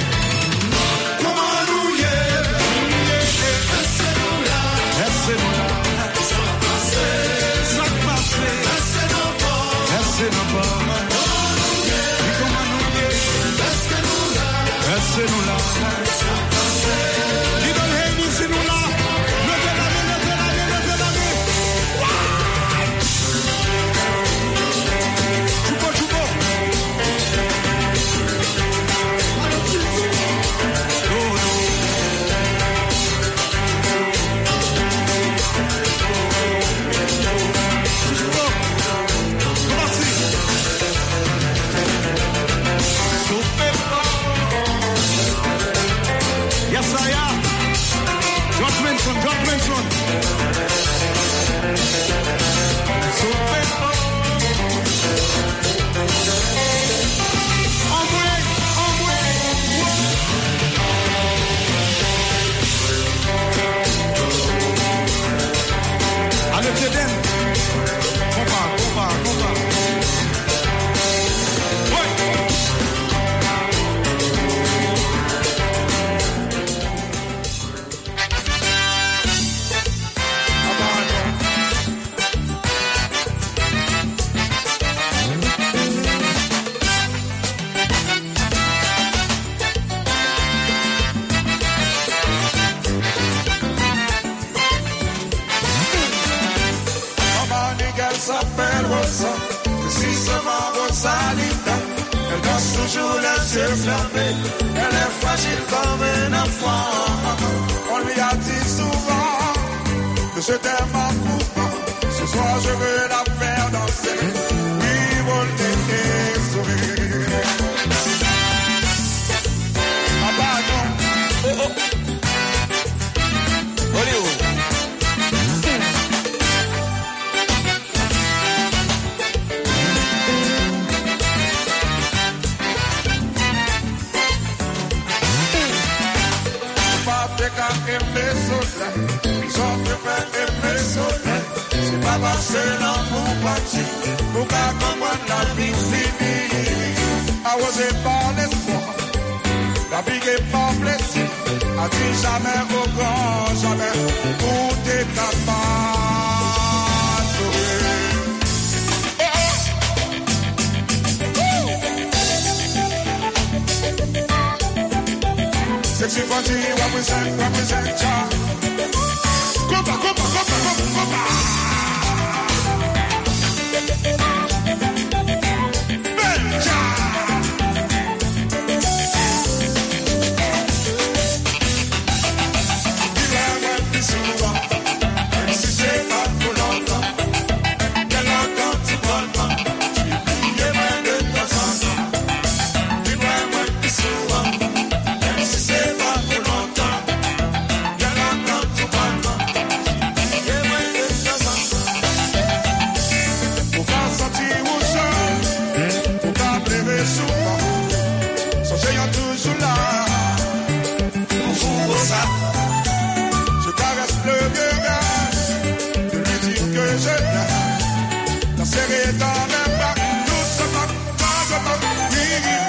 Laissez-nous là. Ça passe. Laissez-nous pas. Comment nous y est? Laissez-nous là. Dis donc, hey, laissez-nous là. Levez la main. Choupo. Yes, I am. George Benson. Allez, Teden. Combat. Ouais. S'appelle Rosa, précisément Rosalita. Elle danse toujours les yeux fermés. Elle est fragile comme un enfant. On lui a dit souvent que je t'aime en coupant. Ce soir je veux la faire danser. Oui, mon nez sourire. Ah bah non. Oh. Hollywood. J'en préfère aimer soleil. C'est pas passer dans mon parti pour qu'à comprendre la vie finie. Arrosé par l'espoir, la vie est pas blessée. A dit jamais au grand, jamais pour tes capables. Sexy party, represent, ja. Copa. Benja. Si c'est pas pour longtemps, quel longtemps tu voles pas. Tu es plié de temps en temps. Dis-moi, moi, souvent. Soyons toujours là. On fout ça. Je caresse le regard de lui dire que je l'aime. La serrer dans mes bras, doucement, doucement. Oui,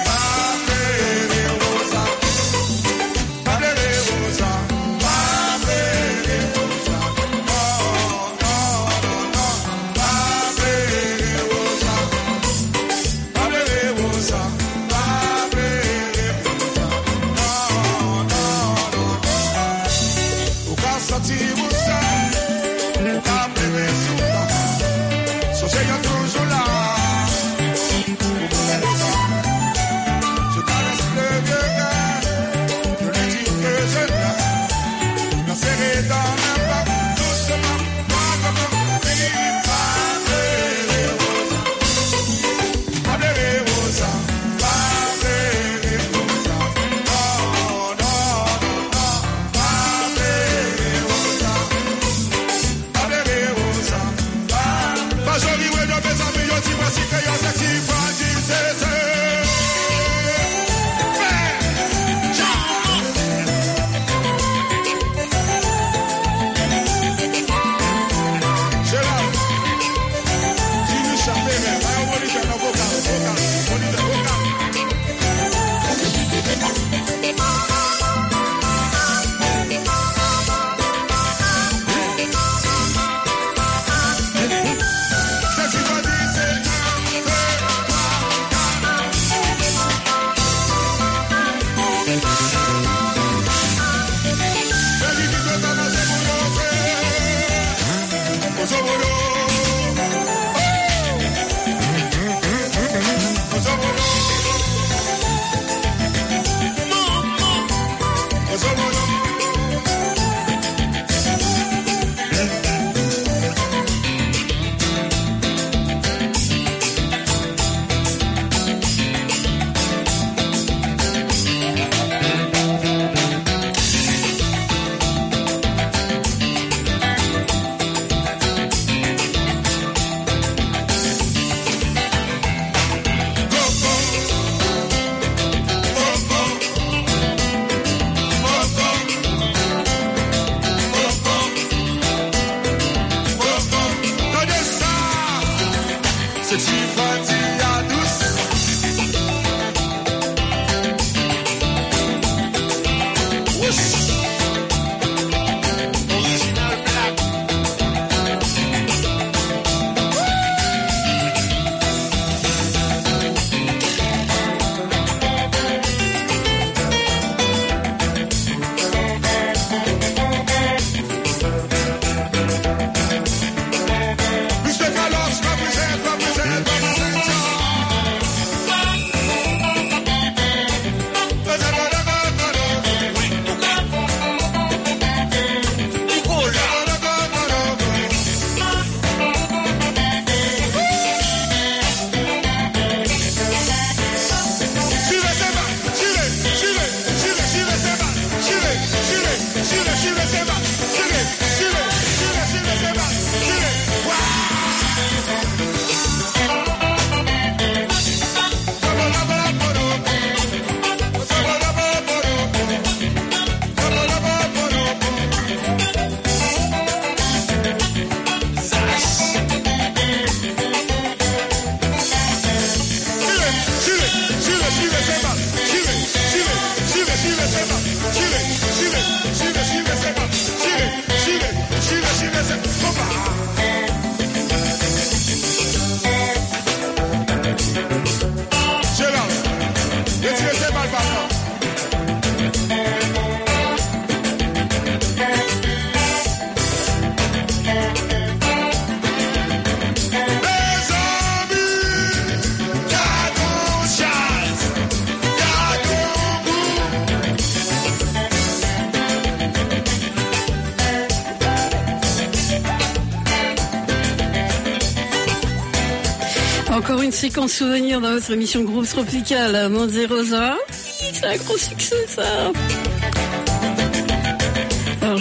Encore une séquence souvenir dans votre émission Groupe Tropical, Monte Rosa. C'est un gros succès, ça. Alors,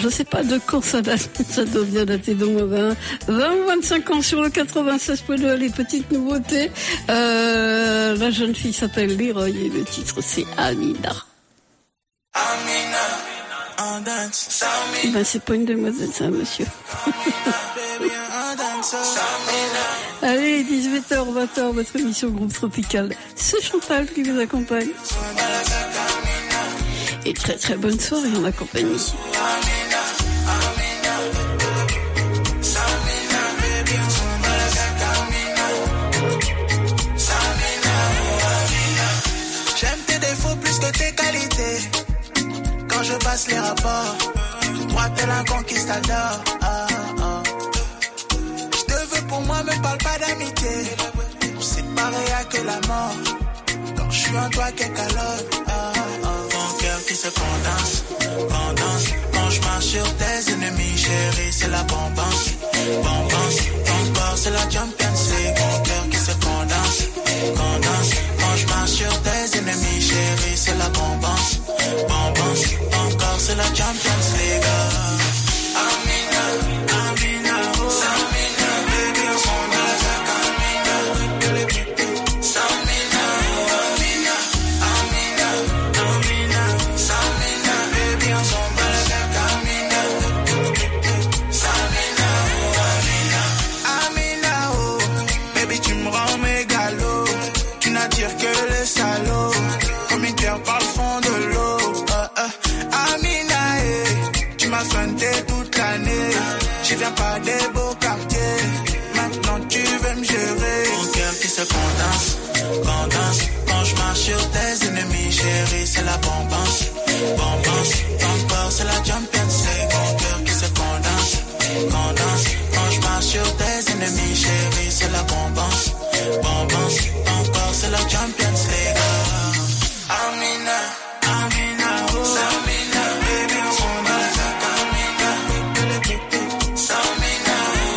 je sais pas de quand ça date, ça doit bien dater d'au moins 20 ou 25 ans sur le 96.2. Les petites nouveautés. La jeune fille s'appelle Leroy et le titre c'est Amina. Ben, c'est pas une demoiselle, ça, monsieur. Allez, 18h, 20h, votre émission Groupe Tropical. C'est Chantal qui vous accompagne. Et très très bonne soirée en ma compagnie. J'aime tes défauts plus que tes qualités. Quand je passe les rapports, moi t'es un conquistador. Je te veux pour moi, me parle pas d'amitié. C'est pareil à que la mort. Quand je suis en toi, qu'est qu'alors. Mon cœur qui se condense. Quand je marche sur tes ennemis, chérie, c'est la bombance. Ton corps, c'est la Champions League. Mon cœur qui se condense. Quand je marche sur tes ennemis, chérie, c'est la bombance. Ton corps, c'est la Champions League. Amina, oh. Samina, baby, on s'en va à Camina. Samina, Amina, Samina, baby, on s'en va à Camina. Samina, Amina, oh. Baby, tu me rends mégalo. Tu n'attires que les salauds. Comme une pierre par le fond de l'eau. Amina, tu m'as soigné toute l'année. Je viens pas des beaux quartiers. Maintenant tu veux me gérer. Mon cœur qui se condense. Quand je marche sur tes ennemis, chérie, c'est la bombance. Ton corps, c'est la Champions League. Mon cœur qui se condense. Quand je marche sur tes ennemis, chérie, c'est la bombance. Ton corps, c'est la Champions League. Amina, oh. Samina, baby, on s'en va à Camina. Samina,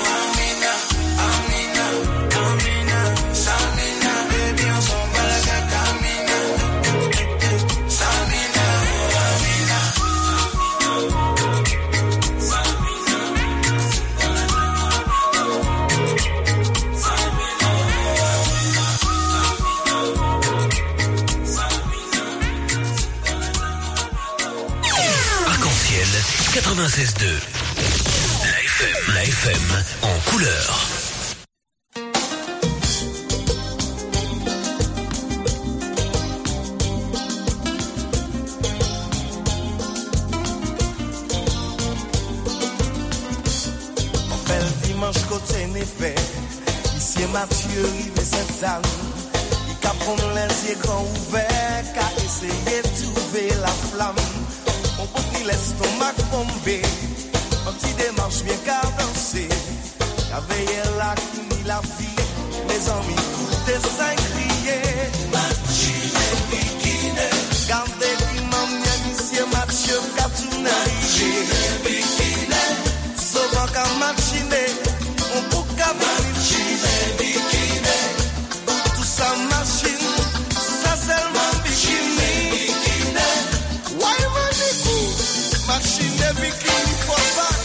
Amina, Samina, baby, on s'en va à Camina. Samina, Amina. Arc-en-ciel 96.2. La FM en couleur. Bel dimanche côté Néfé, ici Mathieu, rive Sainte-Anne. Il a prendre les yeux grands ouverts, qu'a essayé de trouver la flamme. On peut ni l'estomac bombé, un petit démarche bien cadencé. La veille là qui ni la vie, mes amis tout est sans crier. Machine bikini, gardez qui m'emmène ici Mathieu Katouna. Machine bikini, souvent qu'à machiner, on peut qu'à machine bikini. Tout ça machine, ça seulement bikini. Why manikou, machine bikini for back.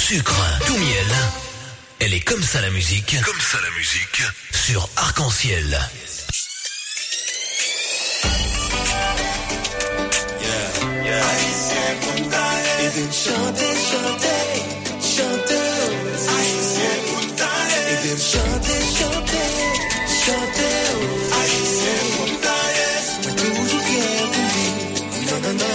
sucre, tout miel. Elle est comme ça la musique. Comme ça la musique. Sur Arc-en-Ciel. Chantez, chantez, chantez. Et bien chantez, chantez, chantez. Toujours fier pour lui. Non, non, non.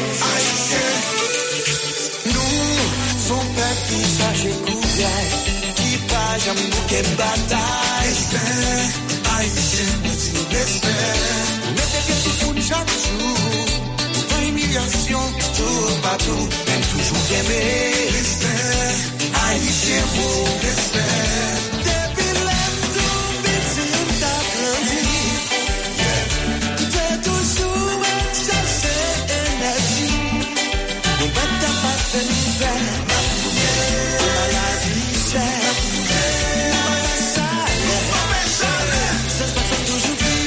Nous, son peuple qui sache écouter, qui pas jamais bouquet bataille. Respect, haïtien, motive respect. Mettez bien tout le monde chaque jour. Humiliation, tout partout, même toujours aimé. Respect, haïtien pour respect. Depuis l'âme tout bêtise, t'as grandi. T'es toujours cherché énergie. Nous battons pas de misère. On a la vie chère. C'est ça que toujours dit.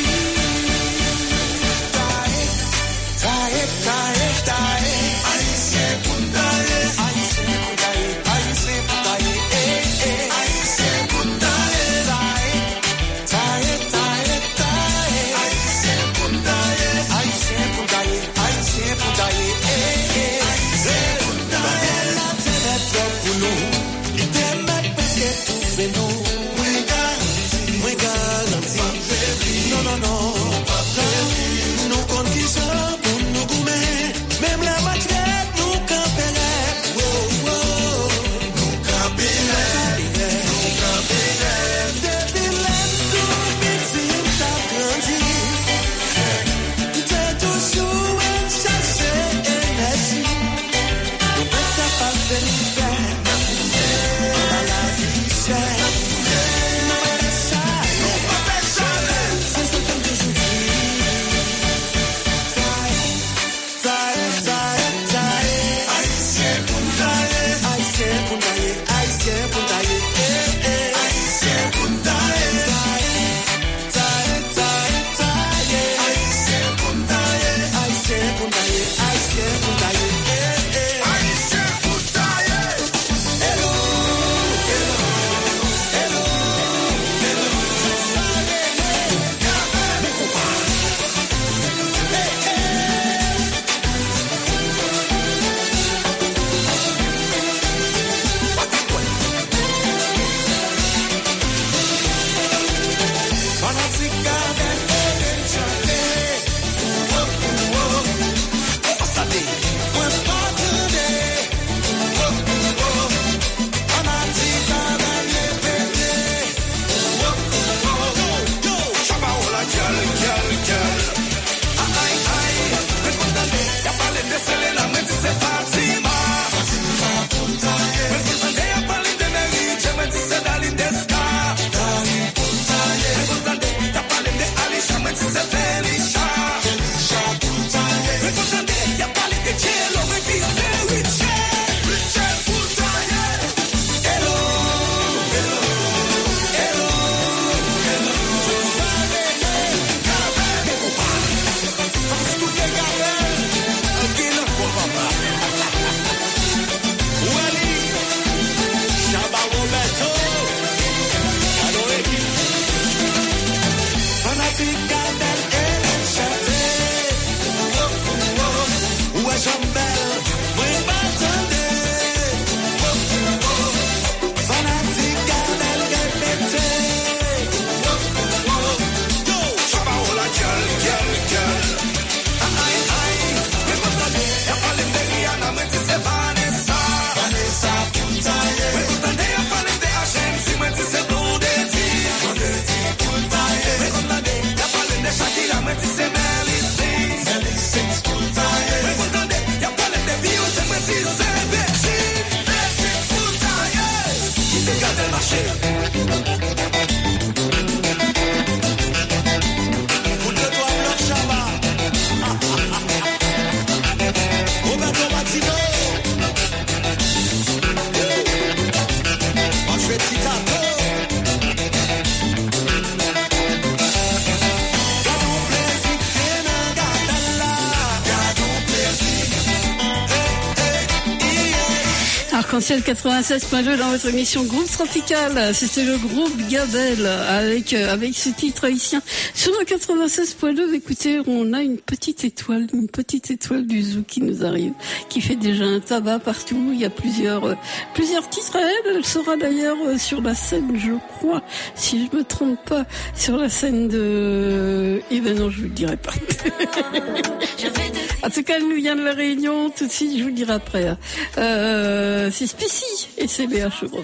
Arc-en-Ciel 96.2 dans votre émission Groupe Tropical. C'était le groupe Gabel avec ce titre haïtien. Sur le 96.2, écoutez, on a une petite étoile du zoo qui nous arrive, qui fait déjà un tabac partout. Il y a plusieurs titres à elle. Elle sera d'ailleurs sur la scène, je crois, si je me trompe pas, sur la scène de... Eh ben non, je vous le dirai pas. En tout cas, elle nous vient de la Réunion. Tout de suite, je vous le dirai après. C'est Spécie et c'est Léa Chevros.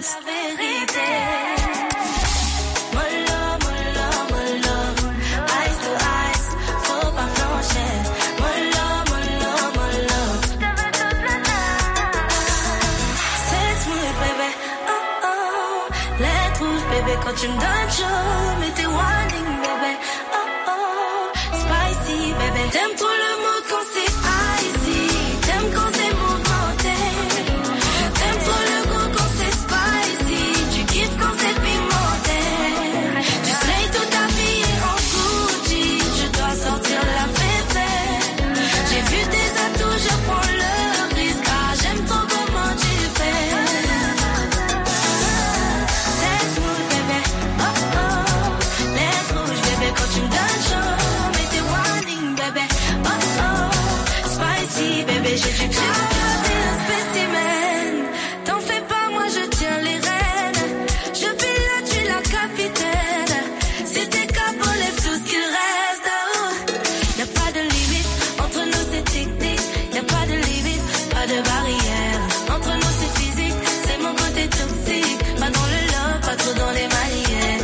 Quand tu me donnes chaud, mais t'es warning, bébé. Oh oh, spicy, bébé. T'aimes trop le mot quand c'est icy. T'aimes quand c'est mouvementé. T'aimes trop le goût quand c'est spicy. Tu kiffes quand c'est pimenté. Tu slay tout habillé en Gucci. Je dois sortir la fête. J'ai vu tes atouts, je prends le risque. Ah, j'aime trop comment tu fais. Quand tu me donnes chaud, mais t'es warning, bébé. Oh oh, spicy, bébé. J'ai du cœur, t'es un spécimen. T'en fais pas, moi je tiens les rênes. Je pilote, tu la capitaine. Si t'es capot, lève tout ce qu'il reste. Oh. Y'a pas de limite, entre nous c'est technique. Y'a pas de limite, pas de barrière. Entre nous c'est physique, c'est mon côté toxique. Pas dans le love, pas trop dans les manières.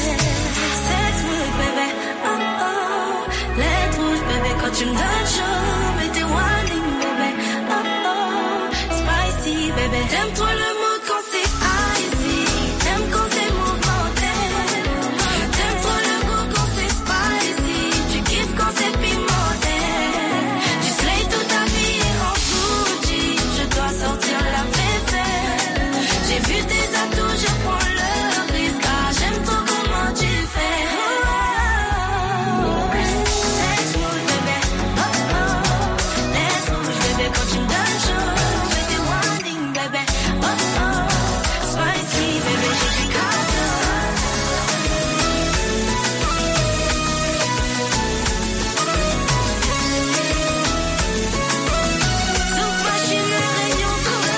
Quand tu me donnes chaud, mais t'es warning, bébé. Oh oh, spicy, bébé. T'aimes trop le mood quand c'est icy. T'aimes quand c'est mouvementé. T'aimes trop le goût quand c'est spicy. Tu kiffes quand c'est pimenté. Tu slay tout habillé en Gucci. Je dois sortir la fête. J'ai vu tes atouts, je prends le risque. Ah, j'aime trop comment tu fais. Quand tu me donnes chaud, je t'ai warning, bébé. Oh oh, spicy, bébé, j'ai du cadeau. Sauf machine, réunion,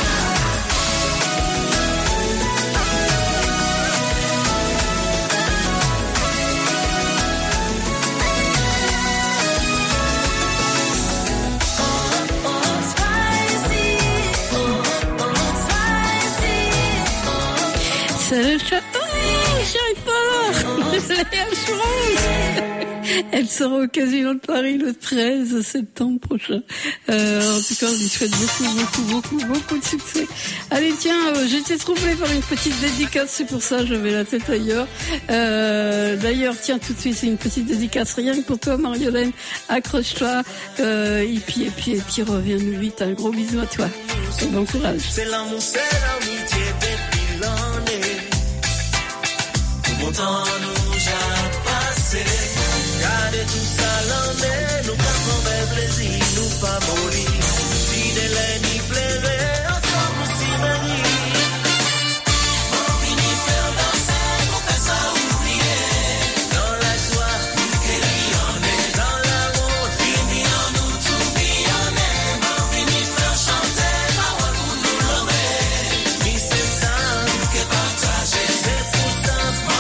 C'est le château, j'arrive pas. Léa Chevros. Elle sera au Casino de Paris le 13 septembre prochain. En tout cas, on lui souhaite beaucoup de succès. Allez, tiens, j'étais troublée par une petite dédicace, c'est pour ça j'avais la tête ailleurs. D'ailleurs, tiens, tout de suite, c'est une petite dédicace rien que pour toi, Mariolène. Accroche-toi. Et puis, reviens-nous vite. Un gros bisou à toi. Et bon courage. C'est l'amour, c'est l'amitié depuis l'année. Bon temps nous a passé. Gardez tout ça l'année. Nous prenons bel plaisir, nous pas mourir. Si de l'année plairait, ensemble aussi manier. On finit faire danser, on fait ça oublier. Dans la joie, qu'il y en est. Dans la route, fini en nous tout billonner. On finit faire chanter, ma voix pour nous l'oreiller. Mais c'est ça, que partager, c'est pour ça.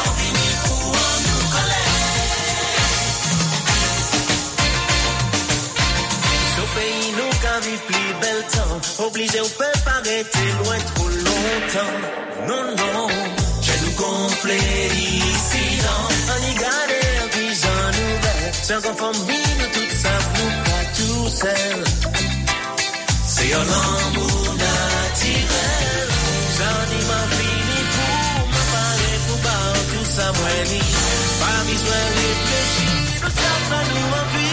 Vivre plus bel temps, obligé on peut pas arrêter loin trop longtemps. Non, j'ai nous gonflé ici dans. On y garde un pigeon ouvert. C'est un famille, nous tout ça, nous pas tout seul. C'est un amour naturel. J'en ai ma fini pour me parler, pour parler tout ça, moi ni. Pas besoin de réfléchir, nous sommes ça nous en vie.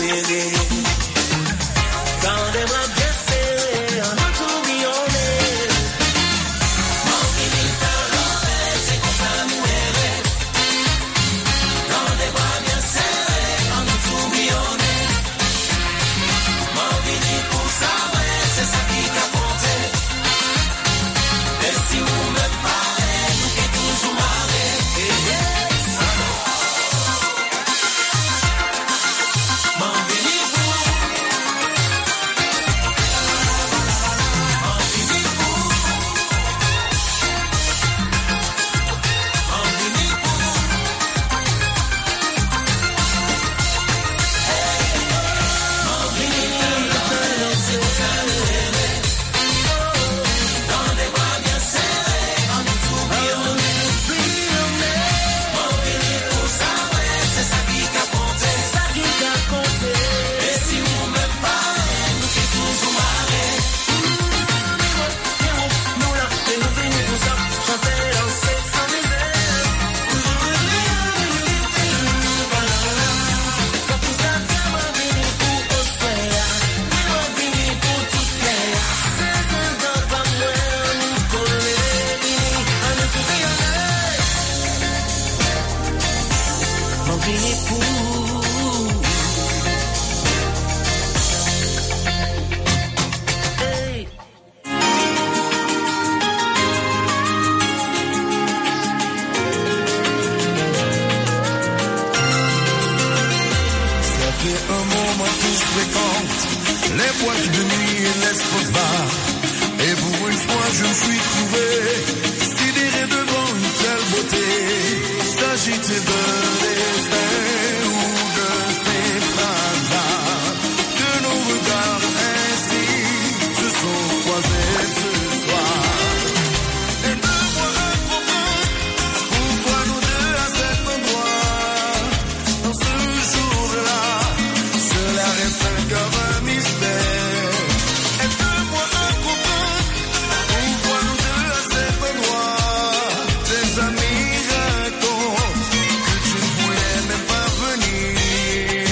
chérie. Gardez-moi bien serré, on a tout billonné. Mon finita l'enfer, c'est comme ça nous errer. Gardez-moi bien serré, on a tout billonné. Mon finita pour ça, ouais, c'est ça qui t'a compté. Et si vous me parlez, nous qui toujours marré. Les boîtes de nuit et les spots bars. Et pour une fois je me suis trouvé sidéré devant une telle beauté. S'agit-il de destin ou de ces hasards que nos regards ainsi se sont croisés ce soir. Aide-moi à comprendre pourquoi nous deux à cet endroit. Dans ce jour-là, cela reste encore un mystère. Aide-moi à comprendre pourquoi nous deux à cet endroit. Tes amis racontent que tu ne voulais même pas venir.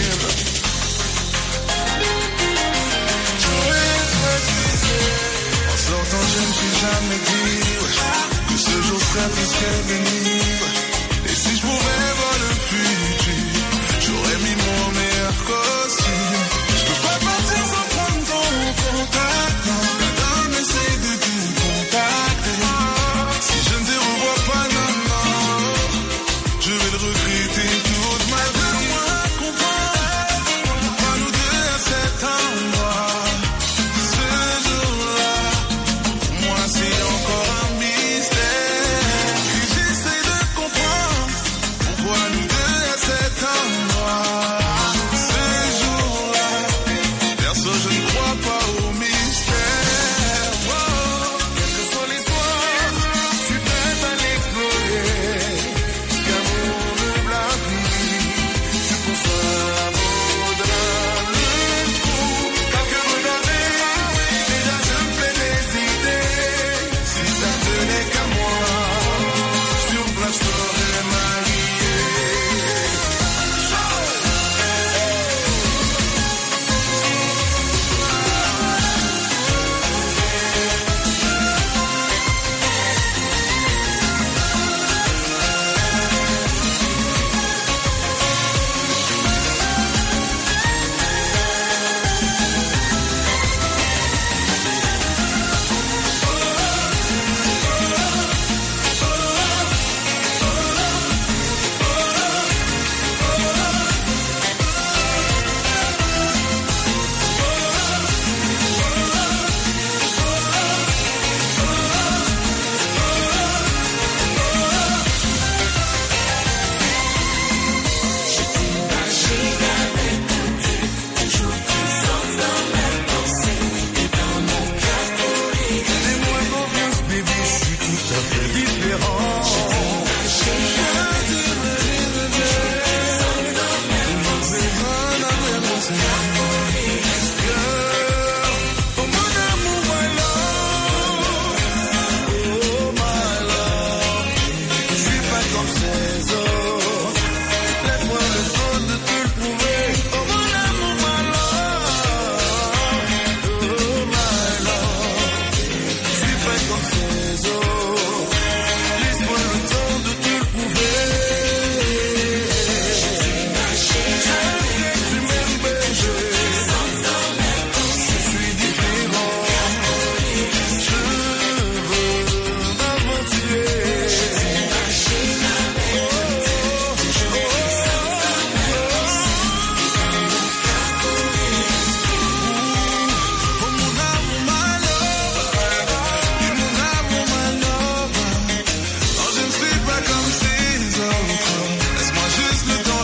En sortant, je ne suis jamais dit que ce jour serait plus qu'un béni. Et si je pouvais voir le futur, j'aurais mis mon meilleur costume. Je peux pas partir sans prendre ton contact. La dame essaie de te contacter. Si je ne te revois pas, non, je vais le regretter toute ma vie. Moi, comprendre pourquoi nous deux à cet endroit. Ce jour-là, pour moi, c'est encore un mystère. Et j'essaie de comprendre pourquoi nous deux à cet endroit. Ce jour-là, perso, je ne crois pas au mystère. Oh, quelle que soit l'histoire, je suis prêt à l'explorer. Jusqu'à mon humble avenir.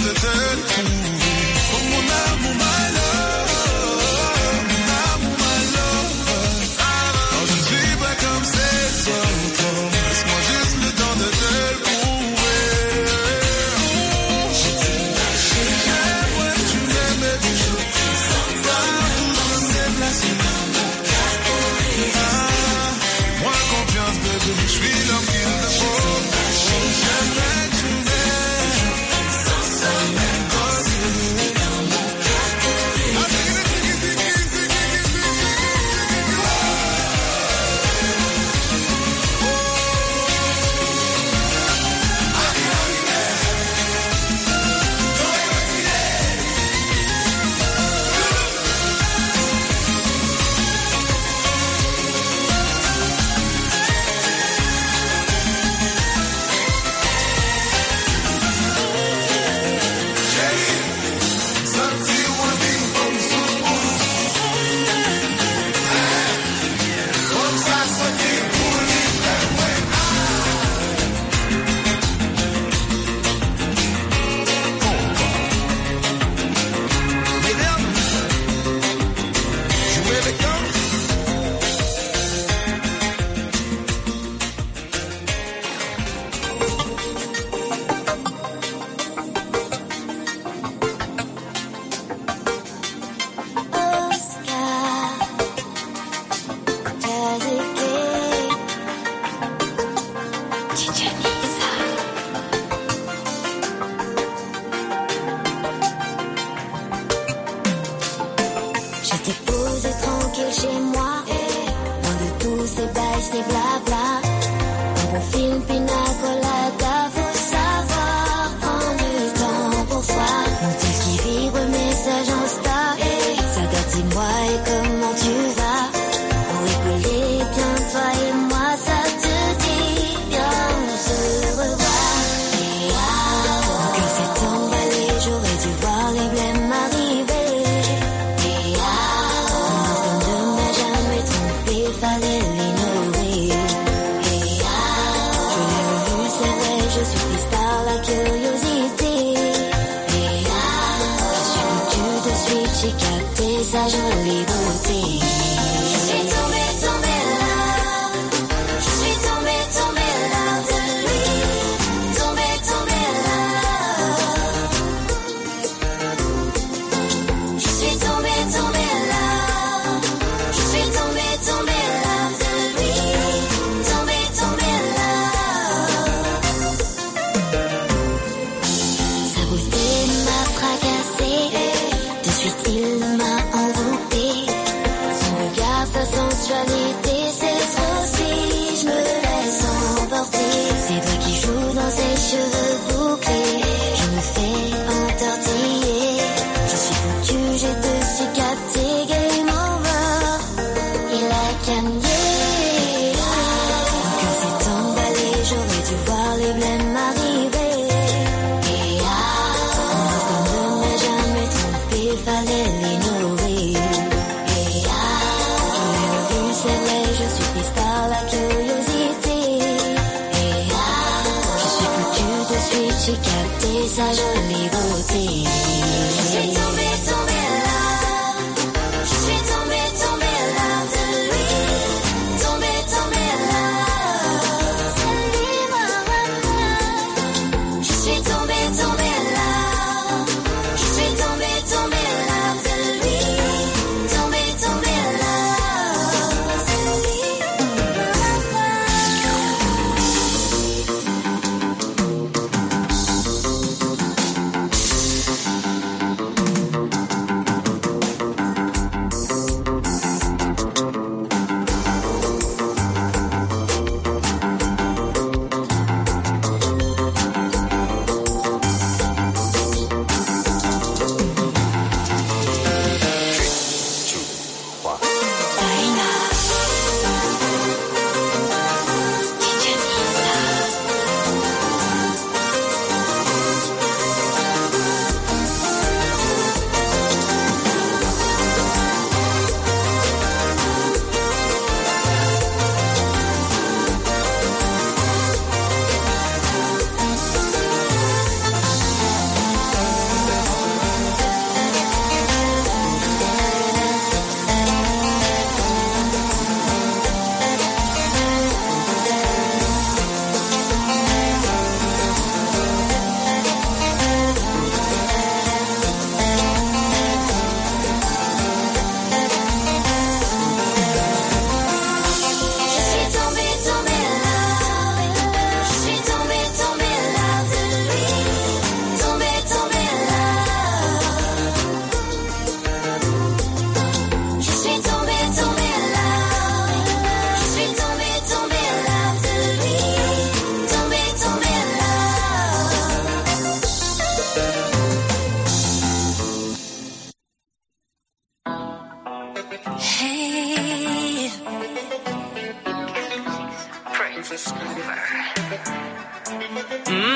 temps de te le prouver. Oh mon amour, my love, mon amour, my love. Non, je ne suis pas comme ces autres. Laisse-moi juste le temps de te le prouver. J'aimerais que tu m'aimes et que je te sens partout, je me déplace. Moi confiance, bébé, je suis l'homme qu'il te faut. J'aimerais que tu m'aimes sans même causer.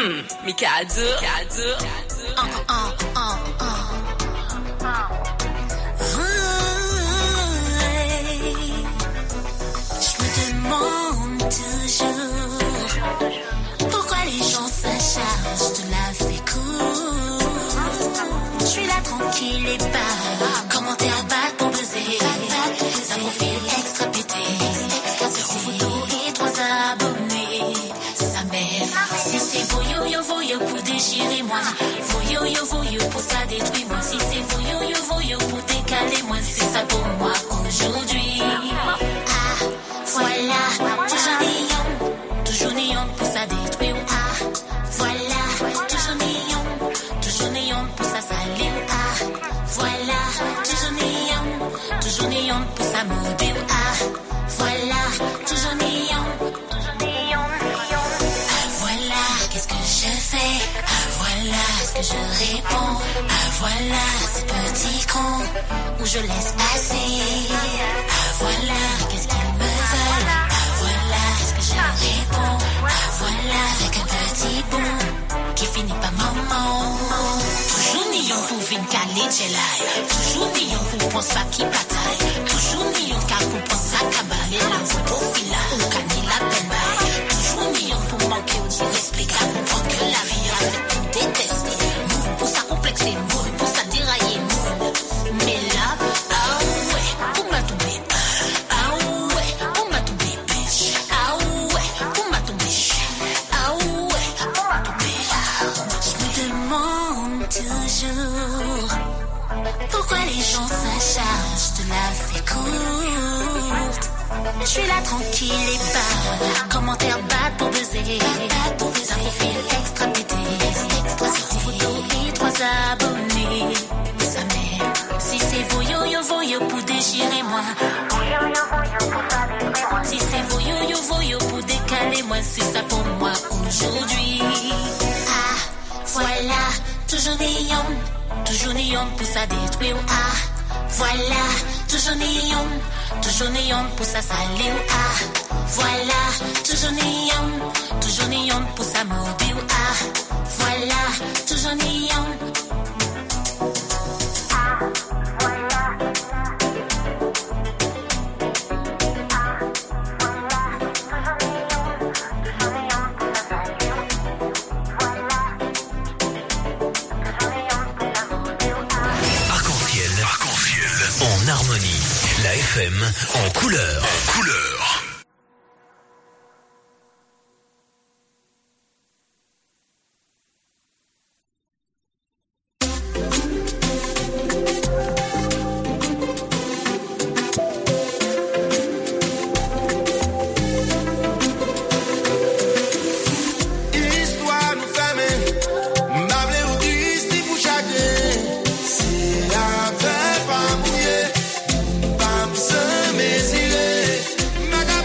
Mikado. Je me demande toujours pourquoi les gens s'acharnent de la fée courte. Je suis là tranquille et pas commentaire bas pour buzzer. Ça profil extra pété. Zéro photo et 3 abonnés. Ça m'aide. Si c'est voyou pour déchirer moi. Voyou pour ça détruire moi. Si c'est voyou pour décaler moi. C'est ça pour moi aujourd'hui. Ah, voilà, toujours néon pour ça détruire. Ah, voilà, toujours néon pour ça salir. Ah, voilà, toujours néon pour ça mobile. Ah, voilà, toujours néon. Ah, voilà, qu'est-ce que je fais? Ah, voilà ce que je réponds. Ah, voilà ces petits cons où je laisse passer. Ah, voilà, qu'est-ce qu'ils me veulent? Ah, voilà ce que je réponds. Ah, voilà avec un petit bon qui finit par maman. Toujours néon pour vin calé jelai. Toujours néon pour penser qui bataille. Toujours néon car pour penser à cabaret. L'envoi pour fila ou cani la peine. Toujours néon pour manquer ou dire respect. Car comprendre que la vie a fait pour détester. Moun pour ça complexer, moun pour ça dérailler, moun. Mais là, ah ouais, pour m'a tomber. Ah ouais, pour m'a tomber, bitch. Ah ouais, pour m'a tomber. Ah ouais, pour m'a tomber. Je me demande toujours pourquoi les gens s'acharnent de la fée courte. Je suis là tranquille et pas commentaire bas pour buzzer. Un profil extra pété. 3 photos et 3 abonnés. Ça m'aide. Si c'est voyou pour déchirer moi. Si c'est voyou pour décaler moi. C'est ça pour moi aujourd'hui. Ah, voilà, toujours néon pour ça détruire. Ah, voilà, toujours néon pour ça salir. Ah, voilà, toujours néon pour ça mobile. Ah, voilà, toujours néon. En harmonie, la FM en couleur. Pas mouillé, pas me semer,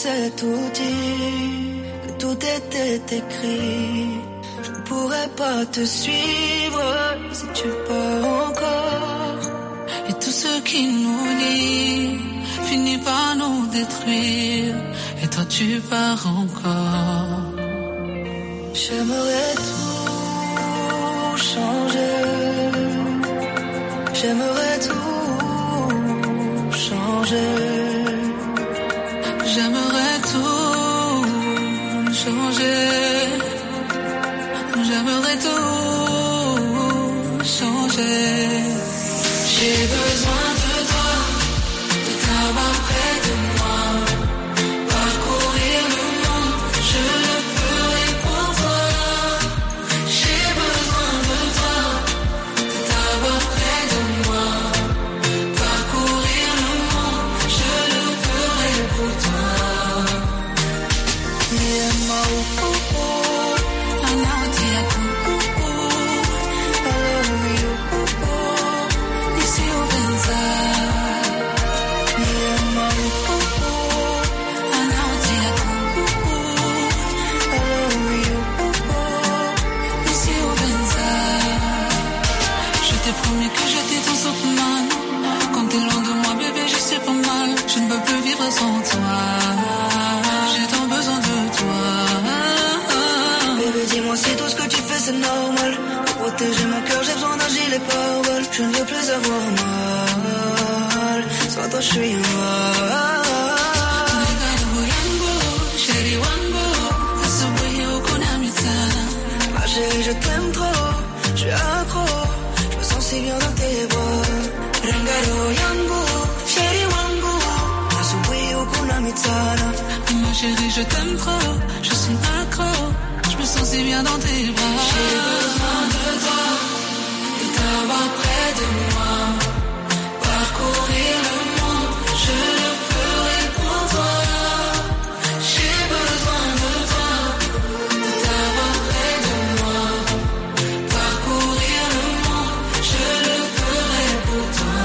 sais tout dire, que tout était écrit. Je ne pourrais pas te suivre si tu pars encore. Et tout ce qui nous lie finit par nous détruire. Et toi tu pars encore. J'aimerais tout changer. J'aimerais tout changer. J'aimerais tout changer. J'aimerais tout changer. J'ai besoin de toi, de t'avoir près de moi. Parcourir le monde, je le ferai pour toi. J'ai besoin de toi, de t'avoir près de moi. Parcourir le monde, je le ferai pour toi. Sans toi, j'ai tant besoin de toi. Bébé, dis-moi si tout ce que tu fais c'est normal. Pour protéger mon cœur, j'ai besoin d'un gilet pare-balles. Je ne veux plus avoir mal. Sans toi, je suis mal. Ma chérie, je t'aime trop. Je suis accro. Je me sens si bien dans tes bras. Rengaro yangu, chérie wangu. Ma chérie, je t'aime trop, je suis accro, je me sens si bien dans tes bras. J'ai besoin de toi, de t'avoir près de moi. Parcourir le monde, je le ferai pour toi. J'ai besoin de toi, de t'avoir près de moi. Parcourir le monde, je le ferai pour toi.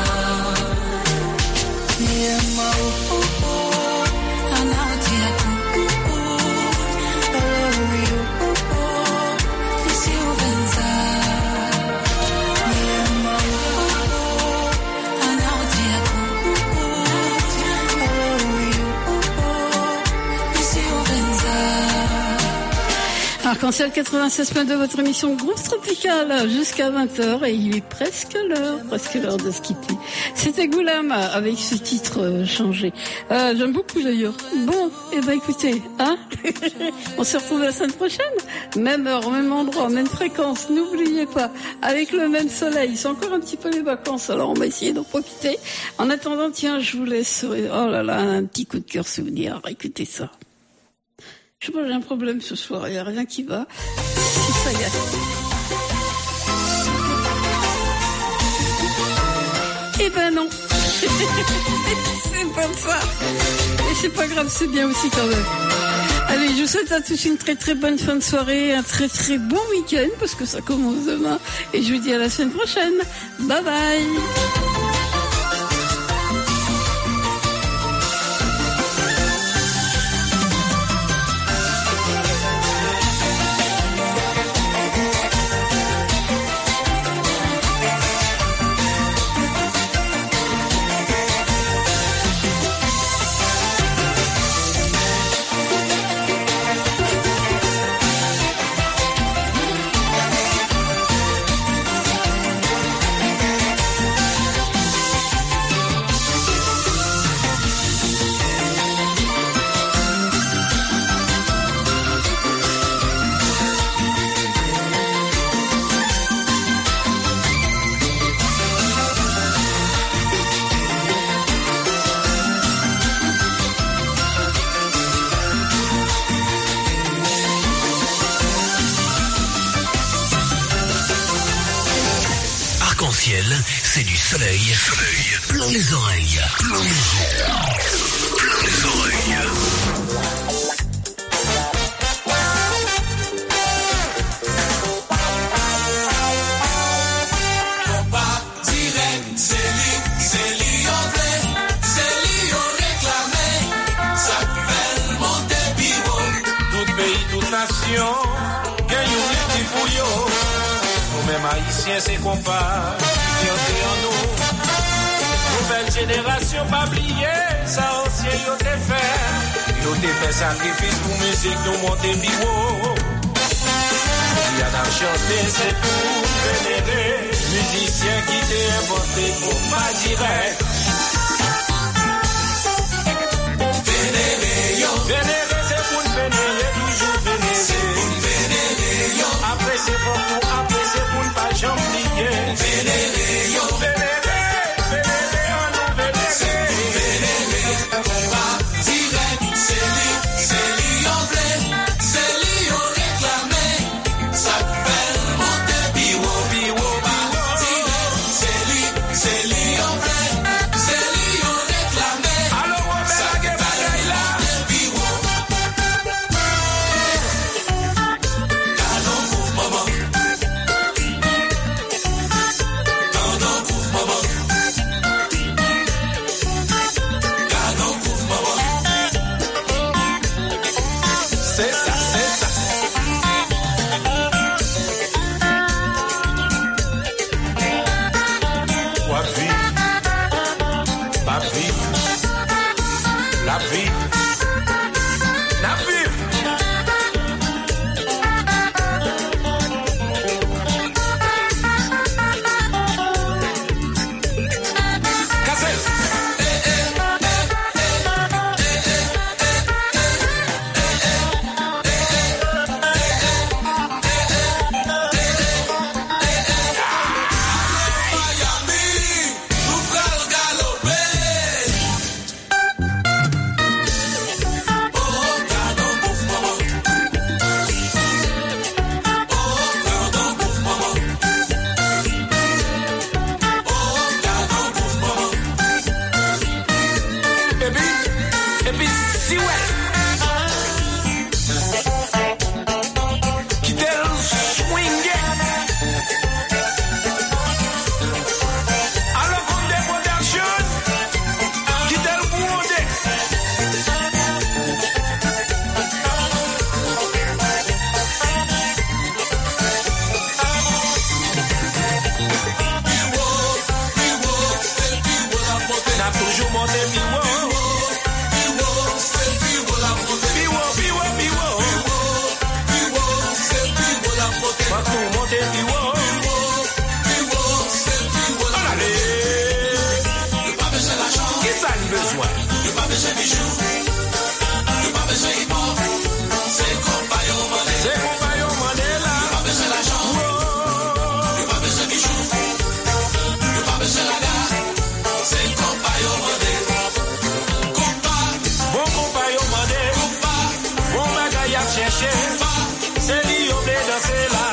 Arc-en-ciel 96.2, votre émission Groupe Tropical jusqu'à 20h et il est presque l'heure de se quitter. C'était Goulam avec ce titre changé. J'aime beaucoup d'ailleurs. Bon, et ben écoutez, hein, on se retrouve la semaine prochaine, même heure, même endroit, même fréquence. N'oubliez pas, avec le même soleil. C'est encore un petit peu les vacances, alors on va essayer d'en profiter. En attendant, tiens, je vous laisse. Oh là là, un petit coup de cœur souvenir. Écoutez ça. Je sais pas, j'ai un problème ce soir, il n'y a rien qui va. Si ça y est. Eh ben non. C'est pas ça. Et c'est pas grave, c'est bien aussi quand même. Allez, je vous souhaite à tous une très très bonne fin de soirée, un très très bon week-end, parce que ça commence demain. Et je vous dis à la semaine prochaine. Bye bye. C'est du soleil, plein les oreilles, plein les yeux, plein les oreilles. C'est lui on réclamé, ça fait nation, gagne unité pour yo. Nous-mêmes haïtiens, c'est compas, qui en nous. Nouvelle génération, pas oublier, ça ancien yo te fait. Yo te fait sacrifice pour musique, nous monter biwo. Il y a dans chanter, c'est pour vénérer. Musicien qui t'est inventé pour pas direct. Vénérer, yo. Vénérer, c'est pour vénérer, toujours vénérer. C'est pour vénérer, yo. Après, c'est pour nous, après, c'est pour ne pas j'oublier. Vénérer, yo. Vénérer, vénérer, on nous vénérer. C'est pour vénérer, pas direct. C'est lui, on blé, c'est lui, on réclamé. Ça fait monter, biwo, biwo, biwo. C'est lui, on blé, c'est lui, on réclamé. Alors, on met la gueule bagaille là. Biwo. Canon pour maman. Canon pour maman. Canon pour maman. C'est ça, c'est ça. La vie, la vie, la vie, la vie. Cassel. Et puis, si ouais. Qui t'est swingé. Alors comme des productions, qui t'est bondé. N'a toujours monté biwo. C'est lui au blé danser là.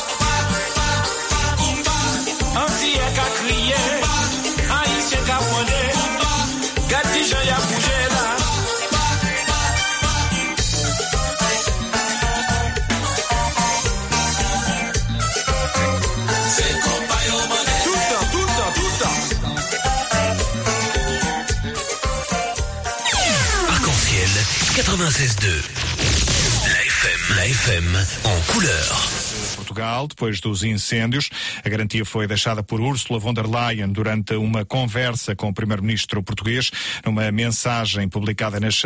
Ancien qu'a crié, haïtien qu'a fondé. Gati Jean y a bougé là. C'est compagnon mané. Tout le temps, tout le temps, tout le temps. Arc-en-ciel 96.2. La FM en couleur. Portugal, depois dos incêndios. A garantia foi deixada por Ursula von der Leyen durante uma conversa com o primeiro-ministro português, numa mensagem publicada nas